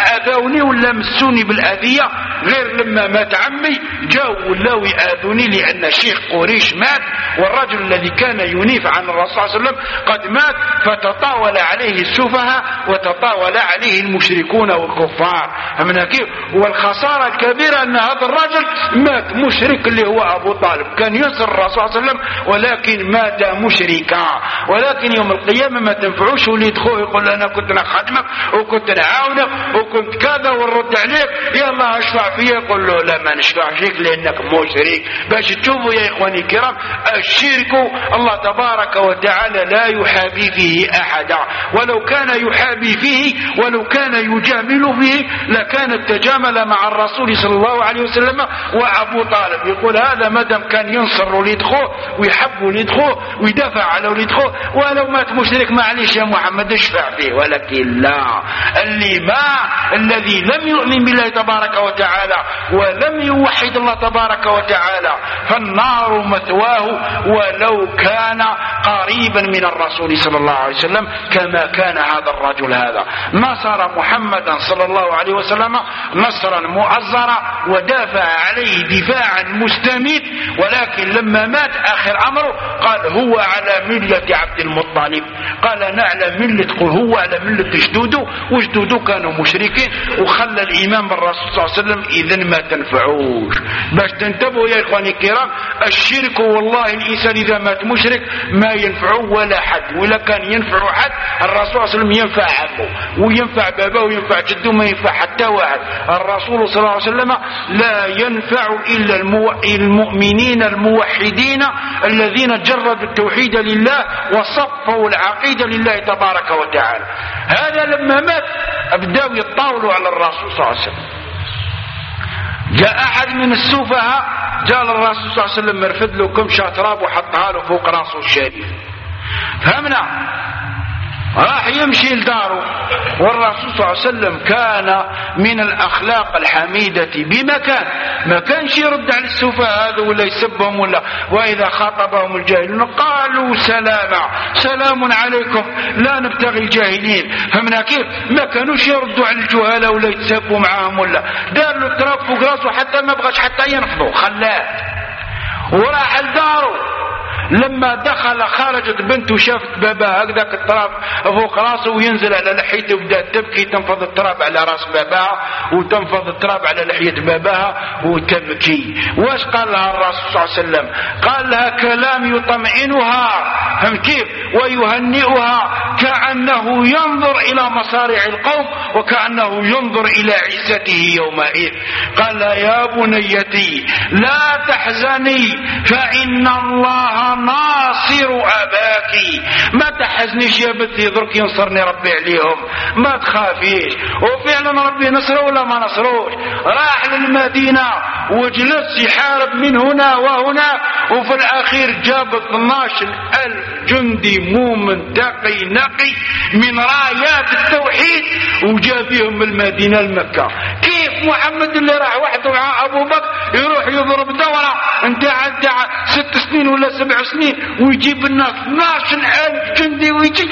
أذوني ولا مسوني بالأذية غير لما مات عمي جاءوا ولاو يآذوني لأن شيخ قريش مات والرجل الذي كان ينيف عن الرسول صلى الله عليه وسلم قد مات، فتطاول عليه السفهاء وتطاول عليه المشركون والكفار. من كيف؟ والخسارة الكبيرة أن هذا الرجل مات مشرك اللي هو أبو طالب، كان ينصر الرسول صلى الله عليه وسلم ولكن مات مشركا. ولكن يوم القيامة ما تنفعوش وليد خوه يقول أنا كنت نخدمك وكنت نعاونك وكنت كذا ونرد عليك يلا اشفع فيه، يقول له لا ما نشفع فيك لأنك مشرك. باش تشوفوا يا إخواني الكرام الشرك الله تبارك وتعالى لا يحابي فيه أحدا، ولو كان يحابي فيه ولو كان يجامل فيه لكان التجامل مع الرسول صلى الله عليه وسلم وأبو طالب. يقول هذا مدام كان ينصر وليد خوه ويحب وليد خوه ويدافع على وليد خوه ولو مات مشرك معليش يا محمد اشفع فيه. ولكن لا، اللي ما الذي لم يؤمن بالله تبارك وتعالى ولم يوحد الله تبارك وتعالى فالنار مثواه ولو كان قريبا من الرسول صلى الله عليه وسلم كما كان هذا الرجل. هذا نصر محمدا صلى الله عليه وسلم نصرا مؤزرا ودافع عليه دفاعا مستميت، ولكن لما مات آخر أمره قال هو على ملة عبد المطلب، قال أنا على ملة، قل هو على ملة جدوده وجدوده كانوا مشركين وخلى الإيمان بالرسول صلى الله عليه وسلم. إذن ما تنفعوش. باش تنتبهوا يا إخواني الكرام الشرك والله الإنسان إذا مات مشرك ما ينفعه ولا حد، ولا كان ينفع حد الرسول صلى الله عليه وسلم ينفع عمه وينفع باباه وينفع جده ما ينفع حتى واحد. الرسول صلى الله عليه وسلم لا ينفع إلا المؤمنين الموحدين الذين جردوا التوحيد لله وصفوا العقيدة لله تبارك وتعالى. هذا لما مات أبدأوا يطاولوا على الرسول صلى الله عليه وسلم. جاء أحد من السفهاء جاء للرسول صلى الله عليه وسلم مرفد له كم شاطراب وحطها له فوق راسه الشريف. فهمنا؟ راح يمشي لداره والرسول صلى الله عليه وسلم كان من الأخلاق الحميدة بمكان، ما كانش يرد على السفهاء هذا ولا يسبهم ولا، وإذا خاطبهم الجاهلون قالوا سلاما سلام عليكم لا نبتغي الجاهلين. فمن كيف؟ ما كانوش يردوا على الجهالة ولا يتسبوا معهم ولا، دار له التراب فوق راسه حتى ما بغاش حتى ينفضوا خلاه وراح لداره. لما دخل خرجت بنته شافت باباها هكذاك التراب فوق راسه وينزل على لحيته وبدأت تبكي، تنفض التراب على راس باباها وتنفض التراب على لحية باباها وتبكي. واش قال لها الرسول صلى الله عليه وسلم؟ قال لها كلام يطمئنها، فهم كيف؟ ويهنئها كأنه ينظر إلى مصارع القوم وكأنه ينظر إلى عزته يومئذ. قال يا بنيتي لا تحزني فإن الله ناصر أباك، ما تحزنيش يا بنتي درك ينصرني ربي عليهم ما تخافيش. وفعلا ربي نصره ولا ما نصروش؟ راح للمدينة وجلس يحارب من هنا وهنا وفي الأخير جاب اثناشر ألف جندي مؤمن تقي نقي من رايات التوحيد وجاء فيهم المدينة المكة. كيف محمد اللي راح وحده مع أبو بكر يروح يضرب دورة انت عدى ست سنين ولا سبع سنين ويجيب الناس اثناشر ألف جندي ويجي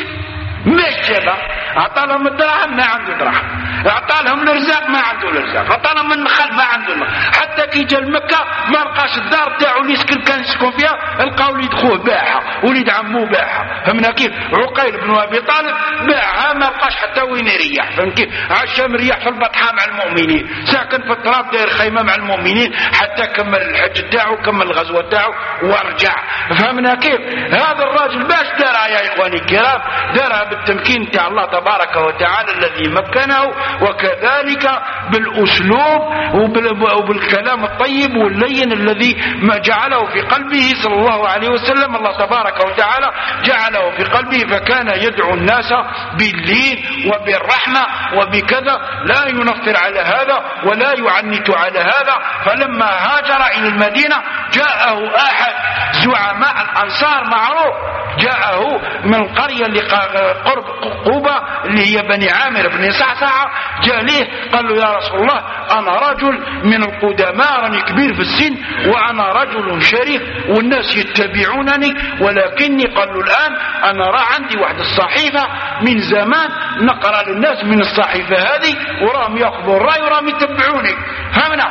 مشى بقى؟ اعطالهم الدراهم ما عنده دراهم، اعطالهم الارزاق ما عنده الارزاق، اعطالهم النخل ما عنده النخل. حتى كي جا المكة ما لقاش الدار تاعو اللي يسكن كان يسكن فيها، لقاو وليد خوه باعها وليد عمو باعها. فهمنا كيف؟ عقيل بن ابي طالب باعها ما لقاش حتى وين يريح. فهم كيف؟ عاش مريح في البطحاء مع المؤمنين، ساكن في التراب داير خيمه مع المؤمنين حتى كمل الحج تاعو كمل الغزوه تاعو ورجع. فهمنا كيف؟ هذا الراجل باش دارها يا اخواني الكرام؟ دارها بالتمكين تاع الله تبارك وتعالى الذي مكنه، وكذلك بالأسلوب وبالكلام الطيب واللين الذي ما جعله في قلبه صلى الله عليه وسلم. الله تبارك وتعالى جعله في قلبه فكان يدعو الناس باللين وبالرحمة وبكذا، لا ينفر على هذا ولا يعنت على هذا. فلما هاجر إلى المدينة جاءه أحد زعماء الأنصار معروف جاءه من القرية اللي قرب قوبة اللي هي بني عامر بن صعصعة، جاء ليه قال له يا رسول الله أنا رجل من القدماء، راني كبير في السن وأنا رجل شريف والناس يتبعونني، ولكني قال له الآن أنا راه عندي واحد الصحيفة من زمان نقرأ للناس من الصحيفة هذه وراهم يأخذوا الرأي وراهم يتبعوني، فهمنا؟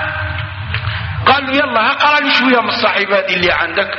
قال له يلا اقرأ لي شوية من الصحيفة هذه اللي عندك،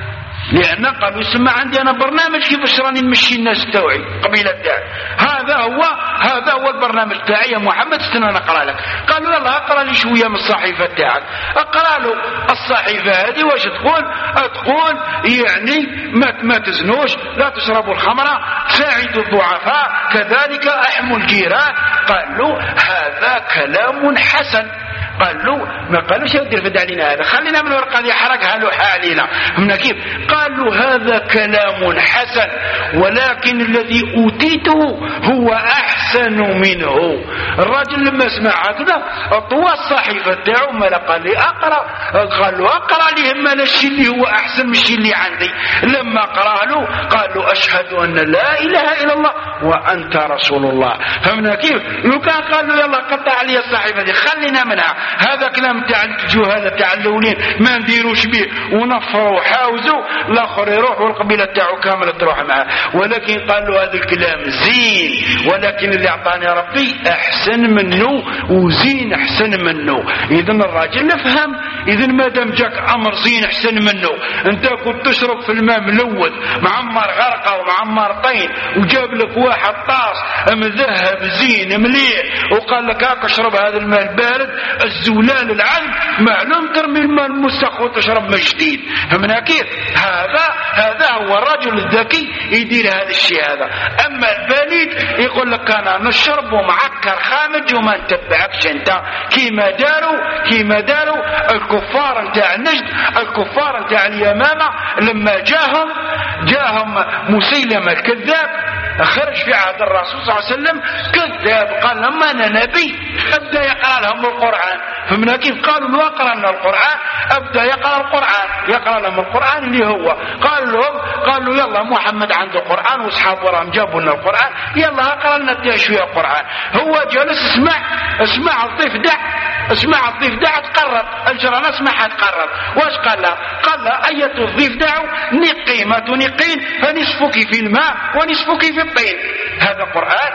لأن قالوا يسمى عندي أنا برنامج كيفاش راني نمشي الناس تاعي قبيلة تاعي، هذا هو هذا هو البرنامج تاعي يا محمد، استنى نقرأ لك. قالوا يلا اقرأ لي شوية من الصحيفة تاعك، اقرأ له الصحيفة هذه واش تقول؟ تقول يعني ما ما تزنوش، لا تشربوا الخمرة، ساعدوا الضعفاء، كذلك احموا الجيران. قال له هذا كلام حسن. قال له ما قالوش دير فد علينا هذا، خلينا من الورقه اللي حرقها له علينا، فهمنا كيف؟ قال له هذا كلام حسن ولكن الذي اوتيته هو احسن منه. الراجل لما سمع هكذا طوى الصحيفه تاعو، ما قال لي اقرا، قال له اقرا لي ما الشيء اللي هو احسن من الشيء اللي عندي. لما قرا له قال له اشهد ان لا اله الا الله وانت رسول الله، فهمنا كيف؟ لو كان قال له يلا قطع لي الصحيفه دي خلينا منها، هذا كلام تاع الجهال تاع الاولين ما نديروش به ونفروا وحاوزوا، الاخر يروح والقبيله تاعو كامله تروح معه. ولكن قال له هذا الكلام زين ولكن اللي اعطاني ربي احسن منه وزين احسن منه. اذا الراجل نفهم، اذا ما دام جاك امر زين احسن منه، انت كنت تشرب في الماء ملوث معمر غرقه ومعمر طين وجاب لك واحد طاس مذهب زين مليح وقال لك هاك اشرب هذا الماء البارد الزولال العذب، معلوم ترمي الماء المسخ وتشرب ماء جديد، فمن كيف؟ هذا هذا هو الرجل الذكي يدير هذا الشيء هذا. اما البليد يقول لك انا نشرب ومعكر خامج وما نتبعكش انت، كيما داروا كيما داروا الكفار نتاع النجد، الكفار نتاع اليمامه لما جاهم جاهم مسيلمه الكذاب خرج في عهد الرسول صلى الله عليه وسلم كذاب، قال لهم انا نبي، ابدا يقرا لهم القران، فمن كيف؟ قالوا له اقرا لنا القران، ابدا يقرا القران، يقرا لهم القران اللي هو قال لهم قال له يلا محمد عنده القران واصحابه راهم جابوا لنا القران، يلا اقرا لنا شويه القران. هو جالس اسمع اسمع الضيف دع اسمع الضيف دع تقرب الجرانه اسمعها تقرب. واش قال لها؟ قال لها اية الضيف دعوا نقي ما تنقين فنصفك في الماء ونصفك في الطين. هذا قرآن.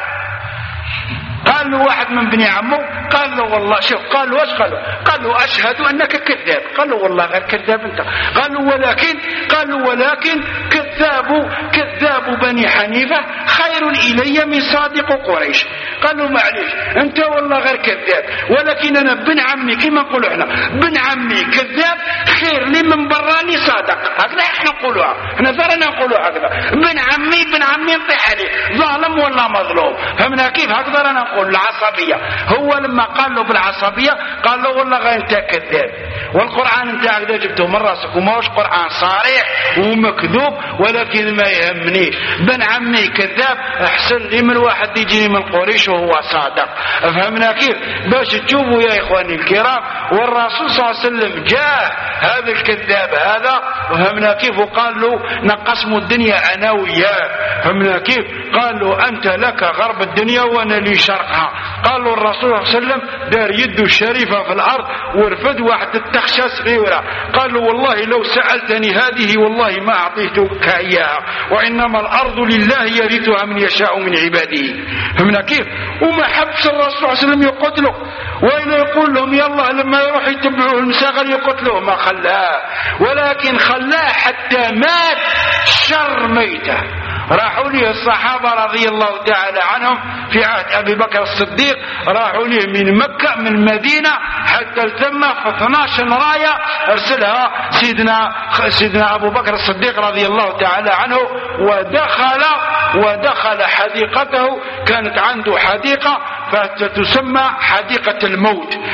قال له واحد من بني عمه قال له والله شوف، قال له واش؟ قال له قال له اشهد انك كذاب. قال له والله غير كذاب انت. قال له ولكن قال له ولكن كذاب كذاب بني حنيفه خير الي من صادق قريش. قال له معليش انت والله غير كذاب، ولكن انا بن عمي كما نقولوا احنا بن عمي كذاب خير لي من براني صادق. هكذا احنا نقولوها، احنا ثرنا نقولوا هكذا، بن عمي بن عمي نطيح عليه ظالم ولا مظلوم، فهمنا كيف؟ هكذا رانا نقول العصبيه. هو لما قال له بالعصبيه قال له والله غير انت كذاب، والقران انت هكذا جبته من راسك وماهوش قران صريح ومكذوب، ولكن ما يهمنيش بن عمي كذاب احسن لي من واحد يجيني من قريش وهو صادق. فهمنا كيف؟ باش تشوفوا يا اخواني الكرام، والرسول صلى الله عليه وسلم جاء هذا الكذاب هذا، وفهمنا كيف؟ وقال له نقسم الدنيا انا وياه، فهمنا كيف؟ قال له انت لك غرب الدنيا وانا لي شرقها. قال له الرسول صلى الله عليه وسلم دار يده الشريفه في الارض ورفد واحد التخشه صغيره، قال له والله لو سالتني هذه والله ما اعطيتك اياها، وانما الارض لله يرثها من يشاء من عباده. فهمنا كيف؟ وما حبش الرسول صلى الله عليه وسلم يقتله، وإلا يقول لهم يلا لما يروح يتبعوه المساغل يقتلوه، ما خلاه، ولكن خلاه حتى مات شر ميته. راحوا ليه الصحابة رضي الله تعالى عنهم في عهد أبي بكر الصديق، راحوا ليه من مكة من المدينة حتى التم في اثناشر راية أرسلها سيدنا سيدنا أبو بكر الصديق رضي الله تعالى عنه، ودخل ودخل حديقته، كانت عنده حديقة فتسمى حديقة الموت،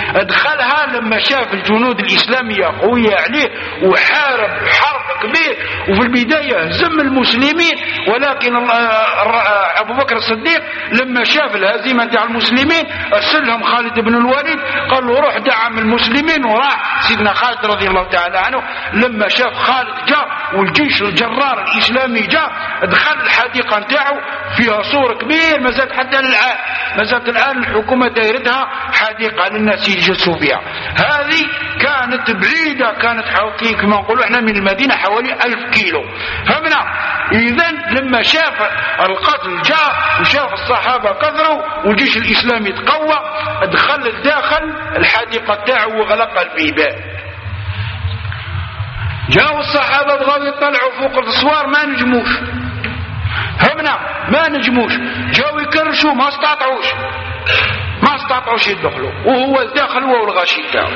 ادخلها لما شاف الجنود الإسلامية قوية عليه وحارب حرب كبير، وفي البداية هزم المسلمين، ولكن أبو بكر الصديق لما شاف الهزيمة تاع المسلمين أرسلهم خالد بن الوليد قال له روح دعم المسلمين، وراح سيدنا خالد رضي الله تعالى عنه لما شاف خالد جاء والجيش الجرار الإسلامي جاء دخل الحديقة نتاعو فيها سور كبير مازالت حتى الآن، مازالت الآن الحكومة دايرتها حديقة للناس يجلسوا فيها. هذه كانت بعيدة، كانت حوالي كما نقولوا احنا من المدينة حوالي ألف كيلو. فهمنا إذن لما شاف القتل جاء وشاف الصحابة كثروا والجيش الإسلامي تقوى دخل الداخل الحديقة تاعو وغلق البيبان. جاءوا الصحابة بغاو يطلعوا فوق الاسوار ما نجموش، همنا ما نجموش، جاوا يكرشوا ما استطاعوش ما استطاعوش يدخلوا، وهو الداخل هو والغاشي تاعو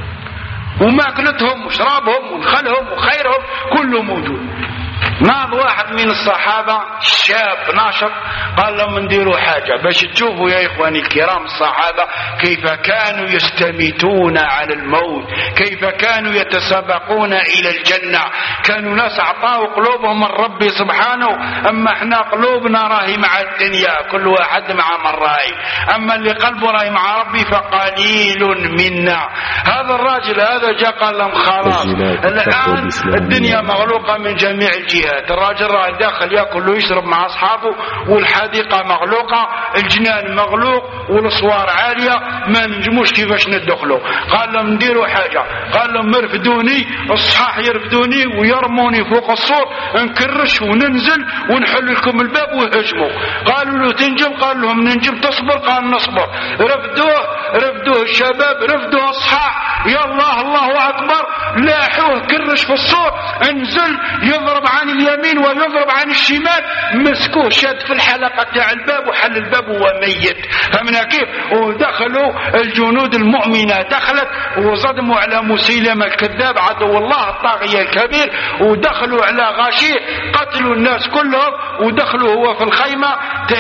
وماكلتهم وشرابهم ونخلهم وخيرهم كله موجود. ناض واحد من الصحابة شاب ناشط قال لهم نديروا حاجة باش تشوفوا يا إخواني الكرام الصحابة كيف كانوا يستميتون على الموت، كيف كانوا يتسابقون إلى الجنة، كانوا ناس أعطاوا قلوبهم من ربي سبحانه، أما احنا قلوبنا راهي مع الدنيا كل واحد مع من راهي، أما اللي قلبه راهي مع ربي فقليل منا. هذا الراجل هذا جاء قال لهم خلاص الآن الدنيا مغلوقة من جميع الجهات، الراجل راه داخل ياكل ويشرب مع اصحابه والحديقه مغلوقه، الجنان مغلوق والاسوار عاليه ما نجموش كيفاش ندخلوا. قال لهم نديروا حاجه، قال لهم يرفدوني الصحاح يرفدوني ويرموني فوق السور نكرش وننزل ونحل لكم الباب ويهجموا. قالوا له تنجم؟ قال لهم ننجم. تصبر؟ قال نصبر. رفدوه رفدوه الشباب رفدوه الصحاح، يا الله الله اكبر، لاحوه كرش في السور، انزل يضرب عن اليمين ويضرب عن الشمال، مسكوه شاد في الحلقة تاع الباب وحل الباب وهو ميت. فمن كيف؟ ودخلوا الجنود المؤمنة دخلت وصدموا على مسيلمة الكذاب عدو الله الطاغية الكبير، ودخلوا على غاشي قتلوا الناس كلهم، ودخلوا هو في الخيمة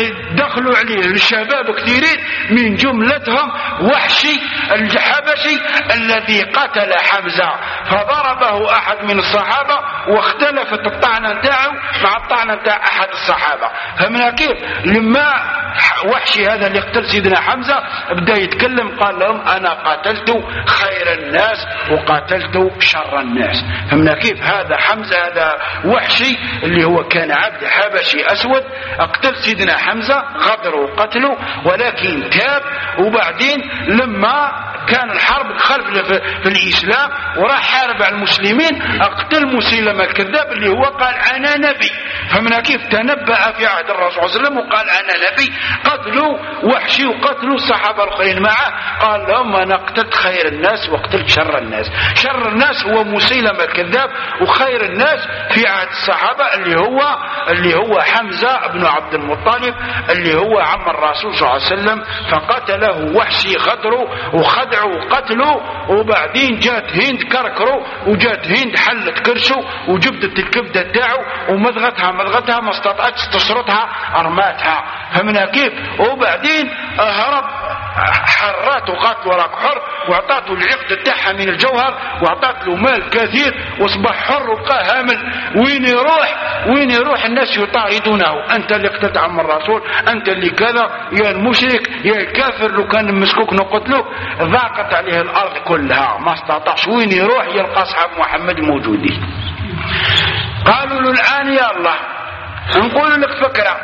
دخلوا عليه الشباب كثيرين من جملتهم وحشي الحبشي الذي قتل حمزة، فضربه أحد من الصحابة واختلفت الطعنة نتاعو مع الطعنة نتاع أحد الصحابة. فمن كيف لما وحشي هذا اللي قتل سيدنا حمزة بدأ يتكلم قال لهم أنا قاتلت خير الناس وقاتلت شر الناس. فمن كيف هذا حمزة هذا وحشي اللي هو كان عبد حبشي أسود اقتل سيدنا حمزة غدر وقتله، ولكن تاب وبعدين لما كان الحرب دخل في الإسلام وراح حارب على المسلمين اقتل مسيلمة الكذاب اللي هو قال أنا نبي. فمن كيف تنبأ في عهد الرسول صلى الله عليه وسلم وقال أنا نبي. قتلوا وحشي وقتلوا الصحابة الآخرين معه، قال لهم أنا قتلت خير الناس وقتلت شر الناس. شر الناس هو مسيلمة الكذاب، وخير الناس في عهد الصحابة اللي هو اللي هو حمزة بن عبد المطلب اللي هو عم الرسول صلى الله عليه وسلم، فقتله وحشي غدره وخدعه وقتله. وبعدين جات هند كركره وجات هند حلت كرشه وجبدت الكبدة تاعه ومضغتها مضغتها ما استطاعتش تشرطها ارماتها. فمن كيف وبعدين هرب حرات وقاتل وراك حر واعطاته العقد تاعها من الجوهر واعطات له مال كثير واصبح حر وبقى هامل. وين يروح وين يروح الناس يطاردونه، انت اللي قتلت عم الرسول، انت اللي كذا، يا المشرك يا الكافر، لو كان مسكوك نقتلوك. ضاقت عليه الارض كلها ما استطاعش وين يروح يلقى اصحاب محمد موجودين. قالوا له الان يا الله نقول لك فكره،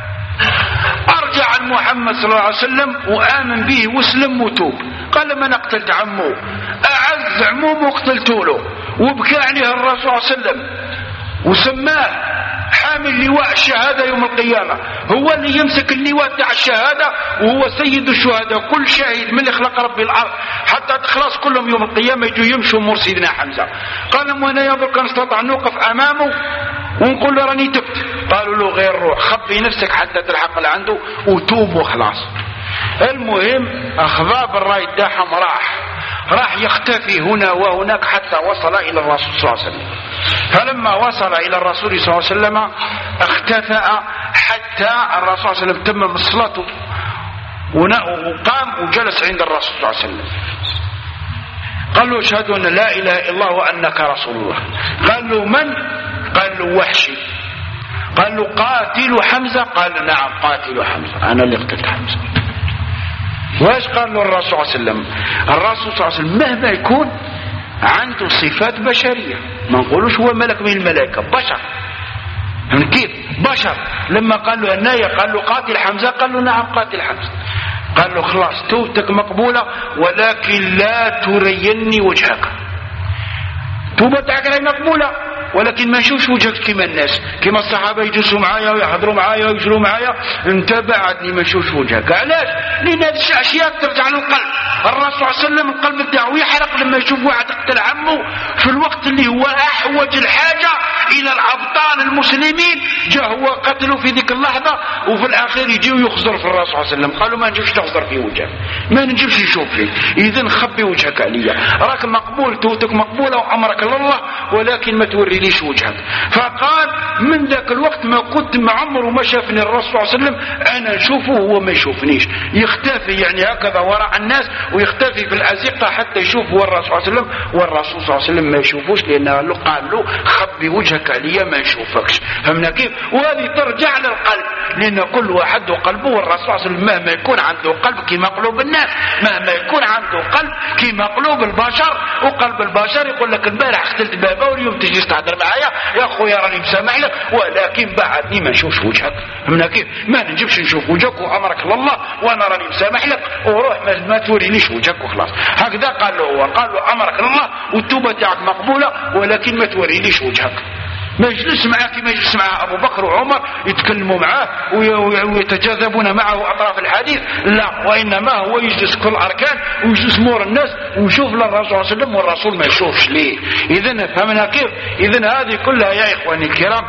ارجع عن محمد صلى الله عليه وسلم وامن به واسلم وتوب. قال لما انا قتلت عمه اعز عمومه قتلته له وبكى عليه الرسول صلى الله عليه وسلم وسماه حامل لواء الشهادة يوم القيامة، هو اللي يمسك اللواء تاع الشهادة وهو سيد الشهداء. كل شاهد من اللي خلق ربي الأرض حتى تخلص كلهم يوم القيامة يجوا يمشوا مر سيدنا حمزة. قال لهم وانا ينظر كان استطاع نوقف امامه ونقول له راني تبت. قالوا له غير روح خبي نفسك حتى تلحق لعنده وتوب وخلاص. المهم اخذاب الراي تاعهم راح راح يختفي هنا وهناك حتى وصل الى الرسول صلى الله عليه وسلم. فلما وصل الى الرسول صلى الله عليه وسلم اختفى حتى الرسول صلى الله عليه وسلم تمم صلاته وقام وجلس عند الرسول صلى الله عليه وسلم. قال له اشهد ان لا اله الا الله وانك رسول الله. قال له من؟ قال له وحشي. قال له قاتل حمزة؟ قال نعم قاتل حمزة، انا اللي قتلت حمزة. وايش قال له الرسول صلى الله عليه وسلم؟ الرسول صلى الله عليه وسلم مهما يكون عنده صفات بشرية، ما نقولوش هو ملك من الملائكة، بشر. من كيف بشر؟ لما قال له الناية قال له قاتل حمزة؟ قال له نعم قاتل حمزة. قال له خلاص توبتك مقبولة ولكن لا تريني وجهك. توبتك راهي مقبولة ولكن ما نشوفش وجهك كما الناس، كما الصحابه يجلسوا معايا ويحضروا معايا ويجروا معايا، انت بعدني ما نشوفش وجهك. علاش؟ لان هذه الاشياء ترجع للقلب. الرسول صلى الله عليه وسلم القلب تاعو يحرق لما يشوف واحد قتل عمه في الوقت اللي هو احوج الحاجه الى الابطال المسلمين، جاء هو قتله في ذيك اللحظه، وفي الاخير يجي ويخزر في الرسول صلى الله عليه وسلم. قالوا ما نجيبش تخزر في وجهك، ما نجيبش نشوف فيك، اذا خبي وجهك عليا، راك مقبول، توبتك مقبوله وامرك لله، ولكن ما توري ليش وجهك. فقال من ذاك الوقت ما كنت مع عمره ما شافني الرسول صلى الله عليه وسلم، انا نشوفه وهو ما يشوفنيش، يختفي يعني هكذا وراء الناس ويختفي في الازقه حتى يشوف هو الرسول صلى الله عليه وسلم، والرسول صلى الله عليه وسلم ما يشوفوش، لان قال له قال له خبي وجهك عليا ما نشوفكش. فهمنا كيف؟ وهذه ترجع للقلب، لان كل واحد قلبه، والرسول صلى الله عليه وسلم مهما يكون عنده قلب كما قلوب الناس، مهما يكون عنده قلب كما قلوب البشر، وقلب البشر يقول لك البارح اختلت بابا واليوم تجي تهضر معايا يا خويا راني مسامح لك، ولكن بعدني ما نشوفش وجهك. فهمنا كيف؟ ما نجيبش نشوف وجهك وامرك لله وانا راني مسامح لك، وروح ما, ما تورينيش وجهك وخلاص. هكذا قال له هو، قال له امرك لله والتوبه تاعك مقبوله ولكن ما تورينيش وجهك. ما يجلس معاه كما يجلس مع ابو بكر وعمر يتكلموا معاه ويتجاذبون معه اطراف الحديث، لا، وانما هو يجلس كل اركان ويجلس مور الناس ويشوف للرسول صلى الله عليه وسلم والرسول ما يشوفش ليه. اذا فهمنا كيف؟ اذا هذه كلها يا اخواني الكرام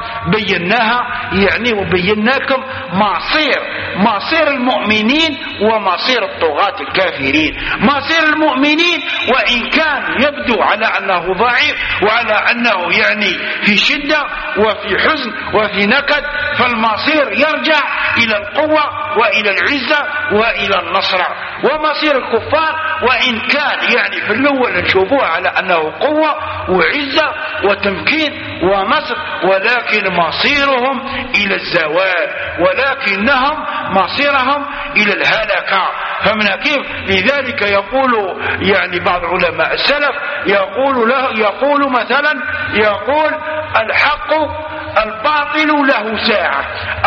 بيناها يعني، وبيناكم مصير مصير المؤمنين ومصير الطغاة الكافرين. مصير المؤمنين وان كان يبدو على انه ضعيف وعلى انه يعني في شدة وفي حزن وفي نكد، فالمصير يرجع إلى القوة وإلى العزة وإلى النصر. ومصير الكفار وإن كان يعني في الأول نشوفوها على أنه قوة وعزة وتمكين ونصر، ولكن مصيرهم إلى الزوال، ولكنهم مصيرهم إلى الهلكة. فمن كيف؟ لذلك يقول يعني بعض علماء السلف يقول له يقول مثلا يقول الحق الباطل له ساعة،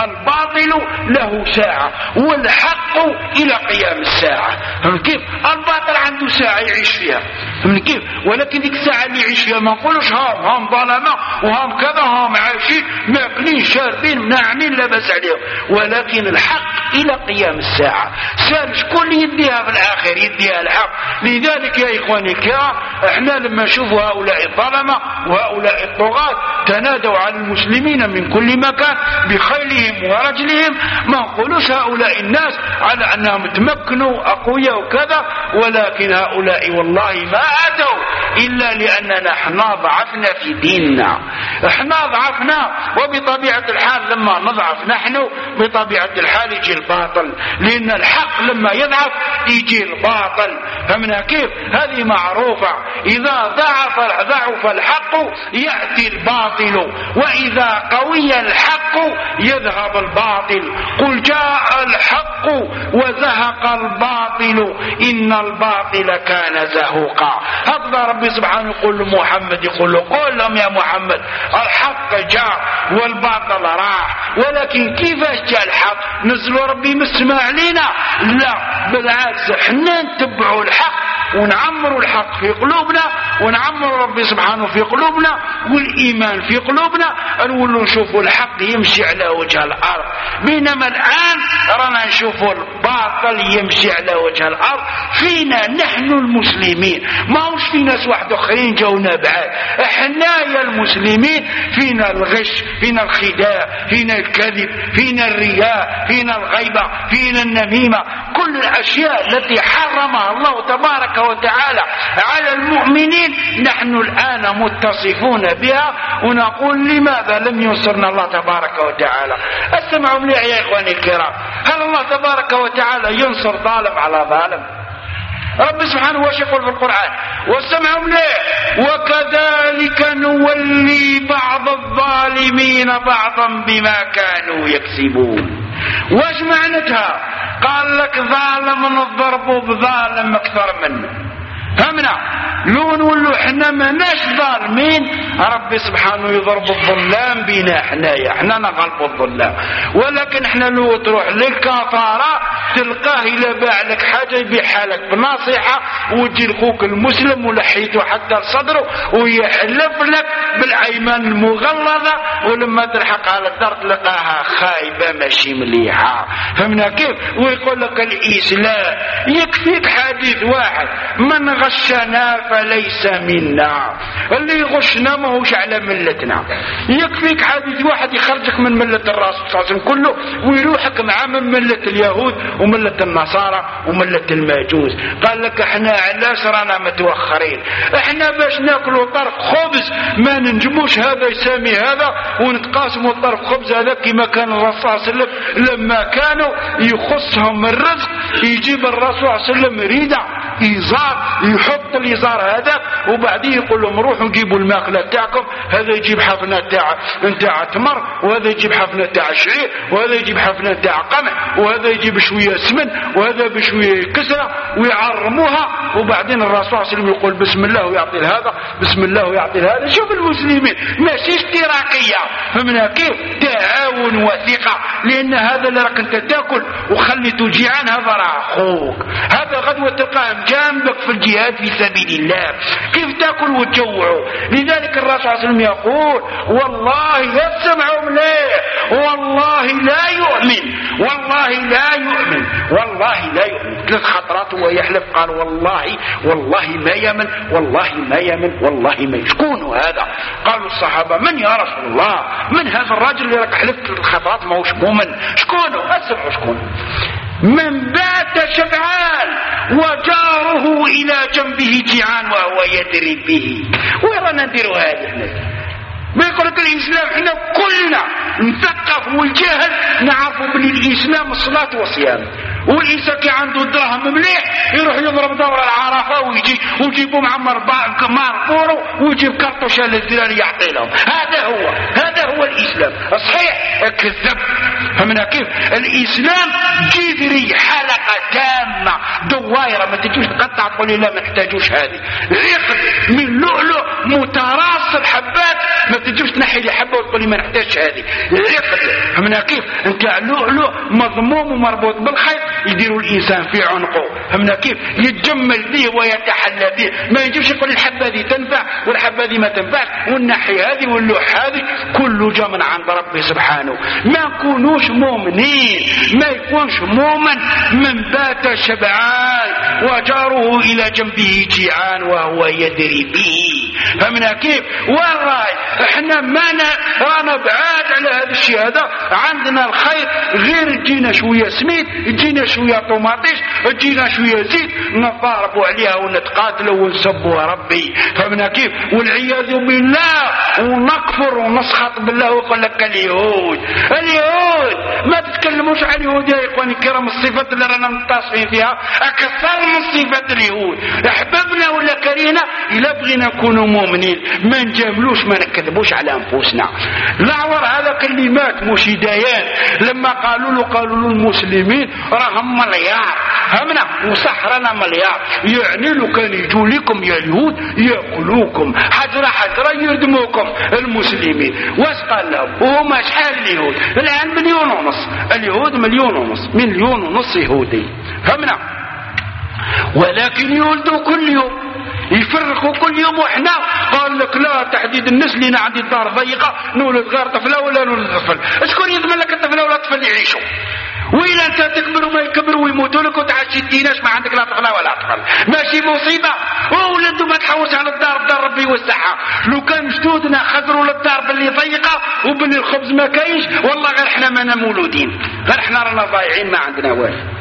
الباطل له ساعة والحق إلى قيام الساعة. فمن كيف؟ الباطل عنده ساعة يعيش فيها، فمن كيف؟ ولكن ذيك الساعة اللي يعيش فيها ما نقولوش هام هام ظلمة وهام كذا هام عايشين ماكلين شاربين مناعمين لا بأس عليهم، ولكن الحق إلى قيام الساعة. سال شكون اللي يديها في الآخر؟ يديها الحق. لذلك يا إخواني الكرام احنا لما نشوف هؤلاء الظلمة وهؤلاء الطغاة تنادوا على المسلمين من كل مكان بخيلهم ورجلهم، ما نقولوش هؤلاء الناس على أنهم تمكنوا أقوياء وكذا، ولكن هؤلاء والله ما أتوا إلا لأننا احنا ضعفنا في ديننا، احنا ضعفنا، وبطبيعة الحال لما نضعف نحن بطبيعة الحال يجي الباطل، لأن الحق لما يضعف يجي الباطل. فمنها كيف؟ هذه معروفة، إذا ضعف ضعف الحق يأتي الباطل، وإذا قوي الحق يذهب الباطل. قل جاء الحق وزهق الباطل إن الباطل كان زهوقا. هكذا ربي سبحانه يقول لمحمد، يقول له قل لهم يا محمد الحق جاء والباطل راح، ولكن كيفاش جاء الحق؟ نزلوا ربي من السماء علينا؟ لا، بالعكس احنا نتبعوا الحق ونعمروا الحق في قلوبنا، ونعمروا ربي سبحانه في قلوبنا والإيمان في قلوبنا، نقولوا نشوفوا الحق يمشي على وجه الأرض، بينما الآن رانا نشوفوا الباطل يمشي على وجه الأرض فينا نحن المسلمين، ما هوش في ناس واحد آخرين جاونا بعاد. احنا يا المسلمين فينا الغش، فينا الخداع، فينا الكذب، فينا الرياء، فينا الغيبة، فينا النميمة، كل الأشياء التي حرمها الله تبارك وتعالى على المؤمنين نحن الآن متصفون بها، ونقول لماذا لم ينصرنا الله تبارك وتعالى؟ اسمعوا مليح يا إخواني الكرام، هل الله تبارك وتعالى ينصر ظالم على ظالم؟ رب سبحانه واش يقول في القرآن؟ واستمعوا له وكذلك نولي بعض الظالمين بعضا بما كانوا يكسبون. واش معناتها؟ قال لك ظالم نضربوا بظالم اكثر منه. فهمنا؟ لو نقولوا احنا ماناش ظالمين ربي سبحانه يضرب الظلام بينا حنايا، احنا نغلبوا الظلام. ولكن احنا لو تروح للكفاره تلقاه الا باع لك حاجه يبيعها لك بنصيحه وتجي لخوك المسلم ولحيته حتى لصدره ويحلف لك بالايمان المغلظه، ولما تلحق على الدار تلقاها خايبه ماشي مليحه. فهمنا كيف؟ ويقول لك الاسلام يكفيك حديث واحد: من غشنا فليس منا. اللي يغشنا ما هوش على ملتنا. يكفيك حديث واحد يخرجك من ملة الرسول صلى الله عليه وسلم كله ويروحك معاه من ملة اليهود وملة النصارى وملة المجوس. قال لك احنا علاش رانا متوخرين؟ احنا باش ناكلوا طرف خبز ما ننجموش هذا يسامي هذا ونتقاسموا طرف خبز هذا كما كان الرسول صلى الله عليه وسلم لما كانوا يخصهم الرزق يجيب الرسول صلى الله عليه وسلم ريدة إزار يحط الإزار هذا وبعدين يقول لهم روحوا جيبوا الماكلة تاعكم، هذا يجيب حفنة تاع نتاع تمر وهذا يجيب حفنة تاع شعير وهذا يجيب حفنة تاع قمح وهذا يجيب شوية سمن وهذا بشوية كسرة ويعرموها. وبعدين الرسول صلى الله عليه وسلم يقول بسم الله ويعطي هذا بسم الله ويعطي هذا. شوف المسلمين ماشي اشتراكية. فمن كيف؟ تعاون وثقة، لأن هذا اللي راك انت تاكل وخليته جيعان هذا راه اخوك، هذا غدوة تلقاه جنبك في الجهاد في سبيل الله. كيف تاكل وتجوعوا؟ لذلك الرسول صلى الله عليه وسلم يقول والله يسمعوا مليح والله لا يؤمن والله لا يؤمن والله لا يؤمن ثلاث خطرات وهو يحلف قال والله والله ما يمن والله ما يمن والله ما. شكون هذا؟ قالوا الصحابة من يا رسول الله؟ من هذا الرجل اللي راك حلفت ثلاث خطرات ما هوش مؤمن؟ شكونه؟ اسمعوا شكون؟ من بات شبعان وجاره إلى جنبه جيعان وهو يدري به. وين نديروا هذا؟ ما يقول لك الإسلام احنا كلنا نثقف والجهل نعرفوا بأن الإسلام الصلاة والصيام. والإنسان كي عنده دراهم مليح يروح يضرب دورة العرفة ويجي ويجيبوا معمر مار بورو ويجيب كرطوشة للذلال يعطي لهم. هذا هو هذا هو الإسلام صحيح. كذب. فمن كيف؟ الإسلام جذري حلقة تامة دوائرة ما تجوش تقطع تقولي لا ما نحتاجوش هذه. ريق من لؤلؤ متراص الحبات ما تجوش تنحي لي حبة وتقولي ما نحتاجش هذه. ريق. فمن كيف؟ انت لؤلؤ مضموم ومربوط بالخيط يديروا الإنسان في عنقه. فهمنا كيف؟ يتجمل به ويتحلى به. ما يجيبش يقول الحبة هذه تنفع والحبة هذه ما تنفعش والنحي هذه واللوح هذه كله جاء من عند ربه سبحانه. ما يكونوش مؤمنين ما يكونش مؤمن من بات شبعان وجاره إلى جنبه جيعان وهو يدري به. فهمنا كيف؟ والله احنا ما رانا بعاد على هذا الشيء. هذا عندنا الخير غير تجينا شوية سميد تجينا شوية طماطيش تجينا شوية زيت نضاربوا عليها ونتقاتلوا ونسبوا ربي. فهمنا كيف؟ والعياذ بالله ونكفر ونسخط بالله. ويقول لك اليهود اليهود ما تتكلموش عن اليهود يا إخواني الكرام. الصفات اللي رانا متصفين فيها أكثر من صفات اليهود. أحببنا ولا كرينا إلا بغينا نكونوا مؤمنين ما نجاملوش ما نكذبوش على أنفسنا. الأعور هذا كلمات مش هدايات. لما قالوا له قالوا له المسلمين راهم مليار همنا وصحرنا مليار يعني لو كان يجوا لكم يا اليهود يأكلوكم حجرة حجرة يردموكم المسلمين. واش قال لهم؟ وهما شحال اليهود الآن؟ مليون ونص. اليهود مليون ونص مليون ونص يهودي. فهمنا؟ ولكن يولدوا كل يوم يفرقوا كل يوم. وإحنا قال لك لا تحديد النسل. لنا عندي الدار ضيقة نولد غير طفلة ولا نولد طفل. اشكون يضمن لك الطفلة ولا الطفل يعيشوا؟ وإلا أنت تكبر وما يكبروا ويموتوا لك وتعشي الديناش ما عندك لا طفلة ولا طفل ماشي مصيبة؟ وولدوا ما تحوش على الدار الدار ربي يوسعها. لو كان جدودنا خزروا للدار باللي ضيقة وباللي الخبز ما كاينش والله غير احنا ما مولودين غير احنا رانا ضايعين ما عندنا والو.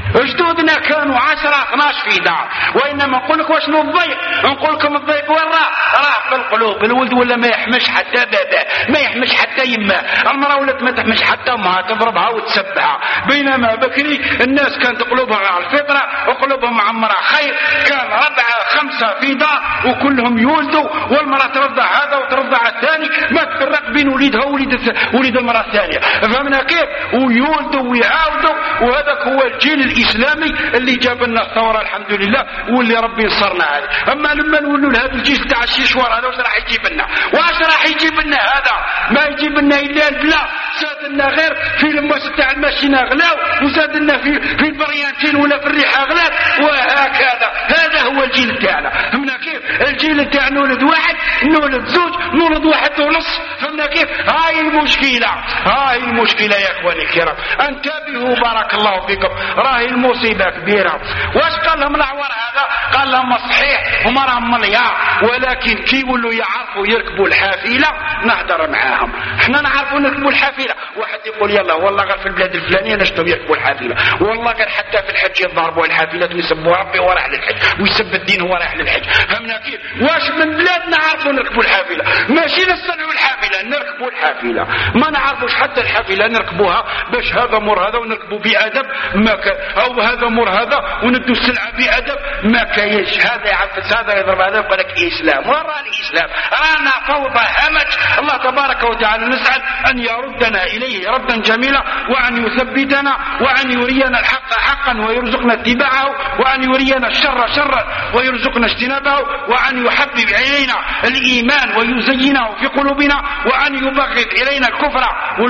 جدودنا كانوا عشرة اثناش في دار. وإنما نقول لك واشنو الضيق، نقول لكم الضيق وين راه؟ راه في القلوب. الولد ولا ما يحمش حتى باباه، ما يحمش حتى يماه، المرأة ولات ما تحمش حتى امها، تضربها وتسبها. بينما بكري الناس كانت قلوبها على الفطرة وقلوبهم معمرة خير، كان ربعة خمسة في دار وكلهم يولدوا، والمرأة ترضع هذا وترضع الثاني، ما تفرق بين وليدها ووليد وليد المرأة الثانية. فهمنا كيف؟ ويولدوا ويعاودوا. وهذاك هو الجيل الإسلامي اللي جاب لنا الثورة الحمد لله، واللي ربي نصرنا عليه. أما لما نقولوا لهذا الجيل تاع الشيشوار هذا واش راح يجيب لنا؟ واش راح يجيب لنا هذا؟ ما يجيب لنا إلا البلا. زاد لنا غير في المس تاع الماشينة غلاو، وزاد لنا في في البريانتين ولا في الريحة غلات، وهكذا. هذا هو الجيل تاعنا. فهمنا كيف؟ الجيل تاع نولد واحد، نولد زوج، نولد واحد ونص. فهمنا كيف؟ هاي المشكلة، هاي المشكلة يا اخواني الكرام. انتبهوا بارك الله فيكم، راهي المصيبة كبيرة. واش قال لهم العور هذا؟ قال لهم صحيح هما راهم مليار، ولكن كي يولوا يعرفوا يركبوا الحافلة نهدر معاهم. احنا نعرفوا نركبوا الحافلة. واحد يقول يلا والله غير في البلاد الفلانية نشتم يركبوا الحافلة، والله قال حتى في الحج يضربوا الحافلات ويسبوا ربي هو رايح للحج، ويسب الدين هو رايح للحج. فهمنا كيف؟ واش من بلاد نعرفوا نركبوا الحافلة؟ ماشي نصنعوا الحافلة، نركبوا الحافلة. ما نعرفوش حتى الحافلة نركبوها باش هذا مر هذا ونركبوا بأدب ما ك... او هذا مر هذا وندوا السلعة بأدب ما كاينش. هذا يعفس هذا يضرب هذا يقول لك إسلام. ورا الإسلام رانا فوضى همج. الله تبارك وتعالى نسأل أن يردنا إليه ردا جميلا، وأن يثبتنا، وأن يرينا الحق حقا ويرزقنا اتباعه، وأن يرينا الشر شرا ويرزقنا اجتنابه، وأن يحبب إلينا الإيمان ويزينه في قلوبنا، وأن يبغض إلينا الكفر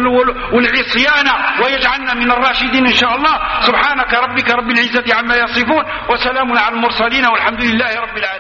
والعصيان ويجعلنا من الراشدين إن شاء الله. سبحانك ربك رب العزة عما يصفون، وسلام على المرسلين، والحمد لله رب العالمين.